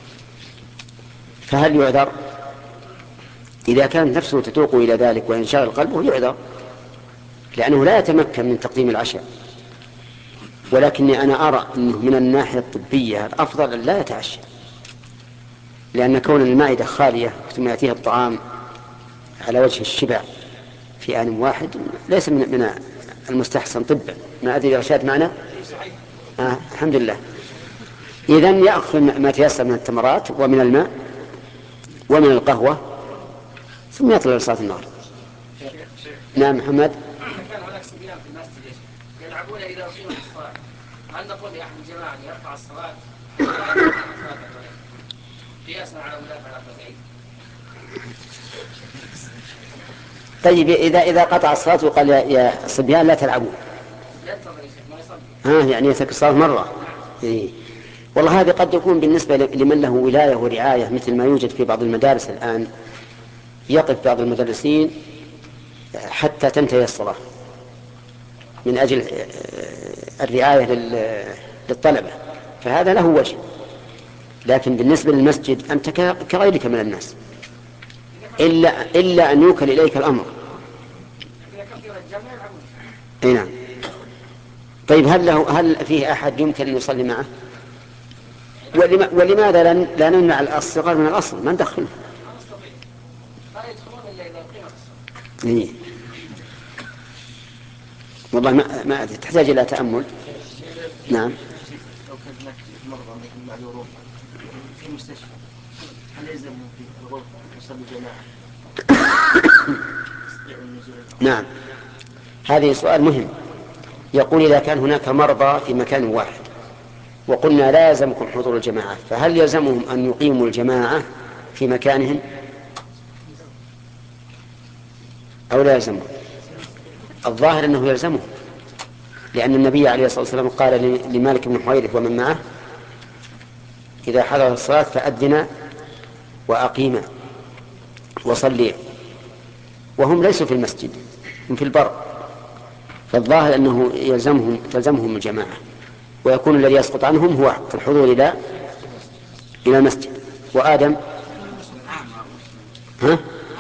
فهل يعذر؟ إذا كان نفسه تتوق إلى ذلك وينشغل قلبه يعذر، لأنه لا يتمكن من تقديم العشاء. ولكني أنا أرى أنه من الناحية الطبية الأفضل أن لا يتعشى، لأن كون المائدة خالية ثم يأتيها الطعام على وجه الشبع في آن واحد ليس من المستحسن طبا. ما أدري إرشاد معنا؟ آه الحمد لله. إذن يأخذ ما تيسر من التمرات ومن الماء ومن القهوة ثم يطلع لصلاة النهار. نعم محمد. كان هناك صبيان في المسجد يلعبون إذا أقيمت الصلاة، هل نقول لأحد الجماعة أن يرفع الصلاة قياسا على أولاد على الركعين؟ طيب إذا إذا قطع الصلاة وقال يا صبيان لا تلعبون، ها يعني يترك الصلاة مرة. إيه. والله هذا قد يكون بالنسبة لمن له ولاية ورعاية، مثل ما يوجد في بعض المدارس الآن، يقف بعض المدرسين حتى تنتهي الصلاة من أجل الرعاية للطلبة، فهذا له وجه. لكن بالنسبة للمسجد أنت كغيرك من الناس، إلا, إلا أن يوكل إليك الأمر. أي نعم. طيب هل, له هل فيه أحد يمكن أن يصلي معه؟ ولما ولماذا لا نمنع الصغار من الأصل؟ ما ندخله. إيه. والله ما ما تحتاج إلى تأمل. نعم. لو كان هناك مرضى معذورون في المستشفى هل يلزمهم في الغرفة يصلي جماعة؟ نعم، هذه سؤال مهم. يقول إذا كان هناك مرضى في مكان واحد وقلنا لا يلزمكم حضور الجماعة، فهل يلزمهم أن يقيموا الجماعة في مكانهم أو لا يلزمهم؟ الظاهر أنه يلزمهم، لأن النبي عليه الصلاة والسلام قال لمالك بن حويرث ومن معه: إذا حضر الصلاة فأذنا وأقيما وصليا، وهم ليسوا في المسجد، هم في البر، فالظاهر أنه يلزمهم تلزمهم الجماعة، ويكون الذي يسقط عنهم هو الحضور إلى إلى المسجد. وآدم ها؟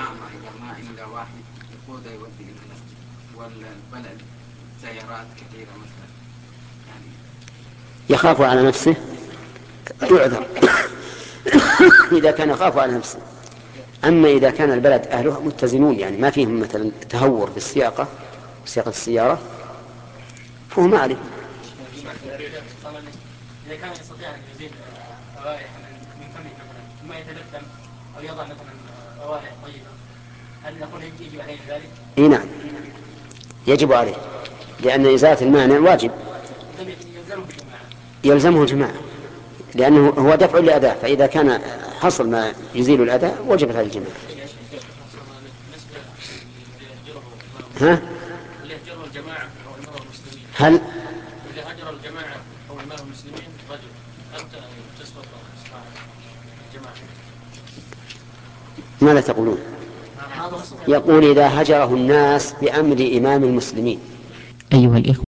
يخاف على نفسه يعذر إذا كان يخاف على نفسه. أما إذا كان البلد أهلها متزنون يعني ما فيهم مثلا تهور بالسياقة سياقة السيارة فهو ما عليه. إذا كان يستطيع أن يزيل روائح من فمه مثلا ثم يتلثم أو يضع مثلا روائح طيبة هل نقول يجب عليه ذلك؟ إيه نعم يجب عليه لأن إزالة المانع واجب يلزمه الجماعة لأنه هو دفع لأداء فإذا كان حصل ما يزيل الأداء وجبت على الجماعة. ها؟ هل إذا هجر الجماعة أو المال المسلمين رجل هل تسقط الجماعة؟ ماذا تقولون؟ يقول إذا هجره الناس بأمر إمام المسلمين. أيها الإخوة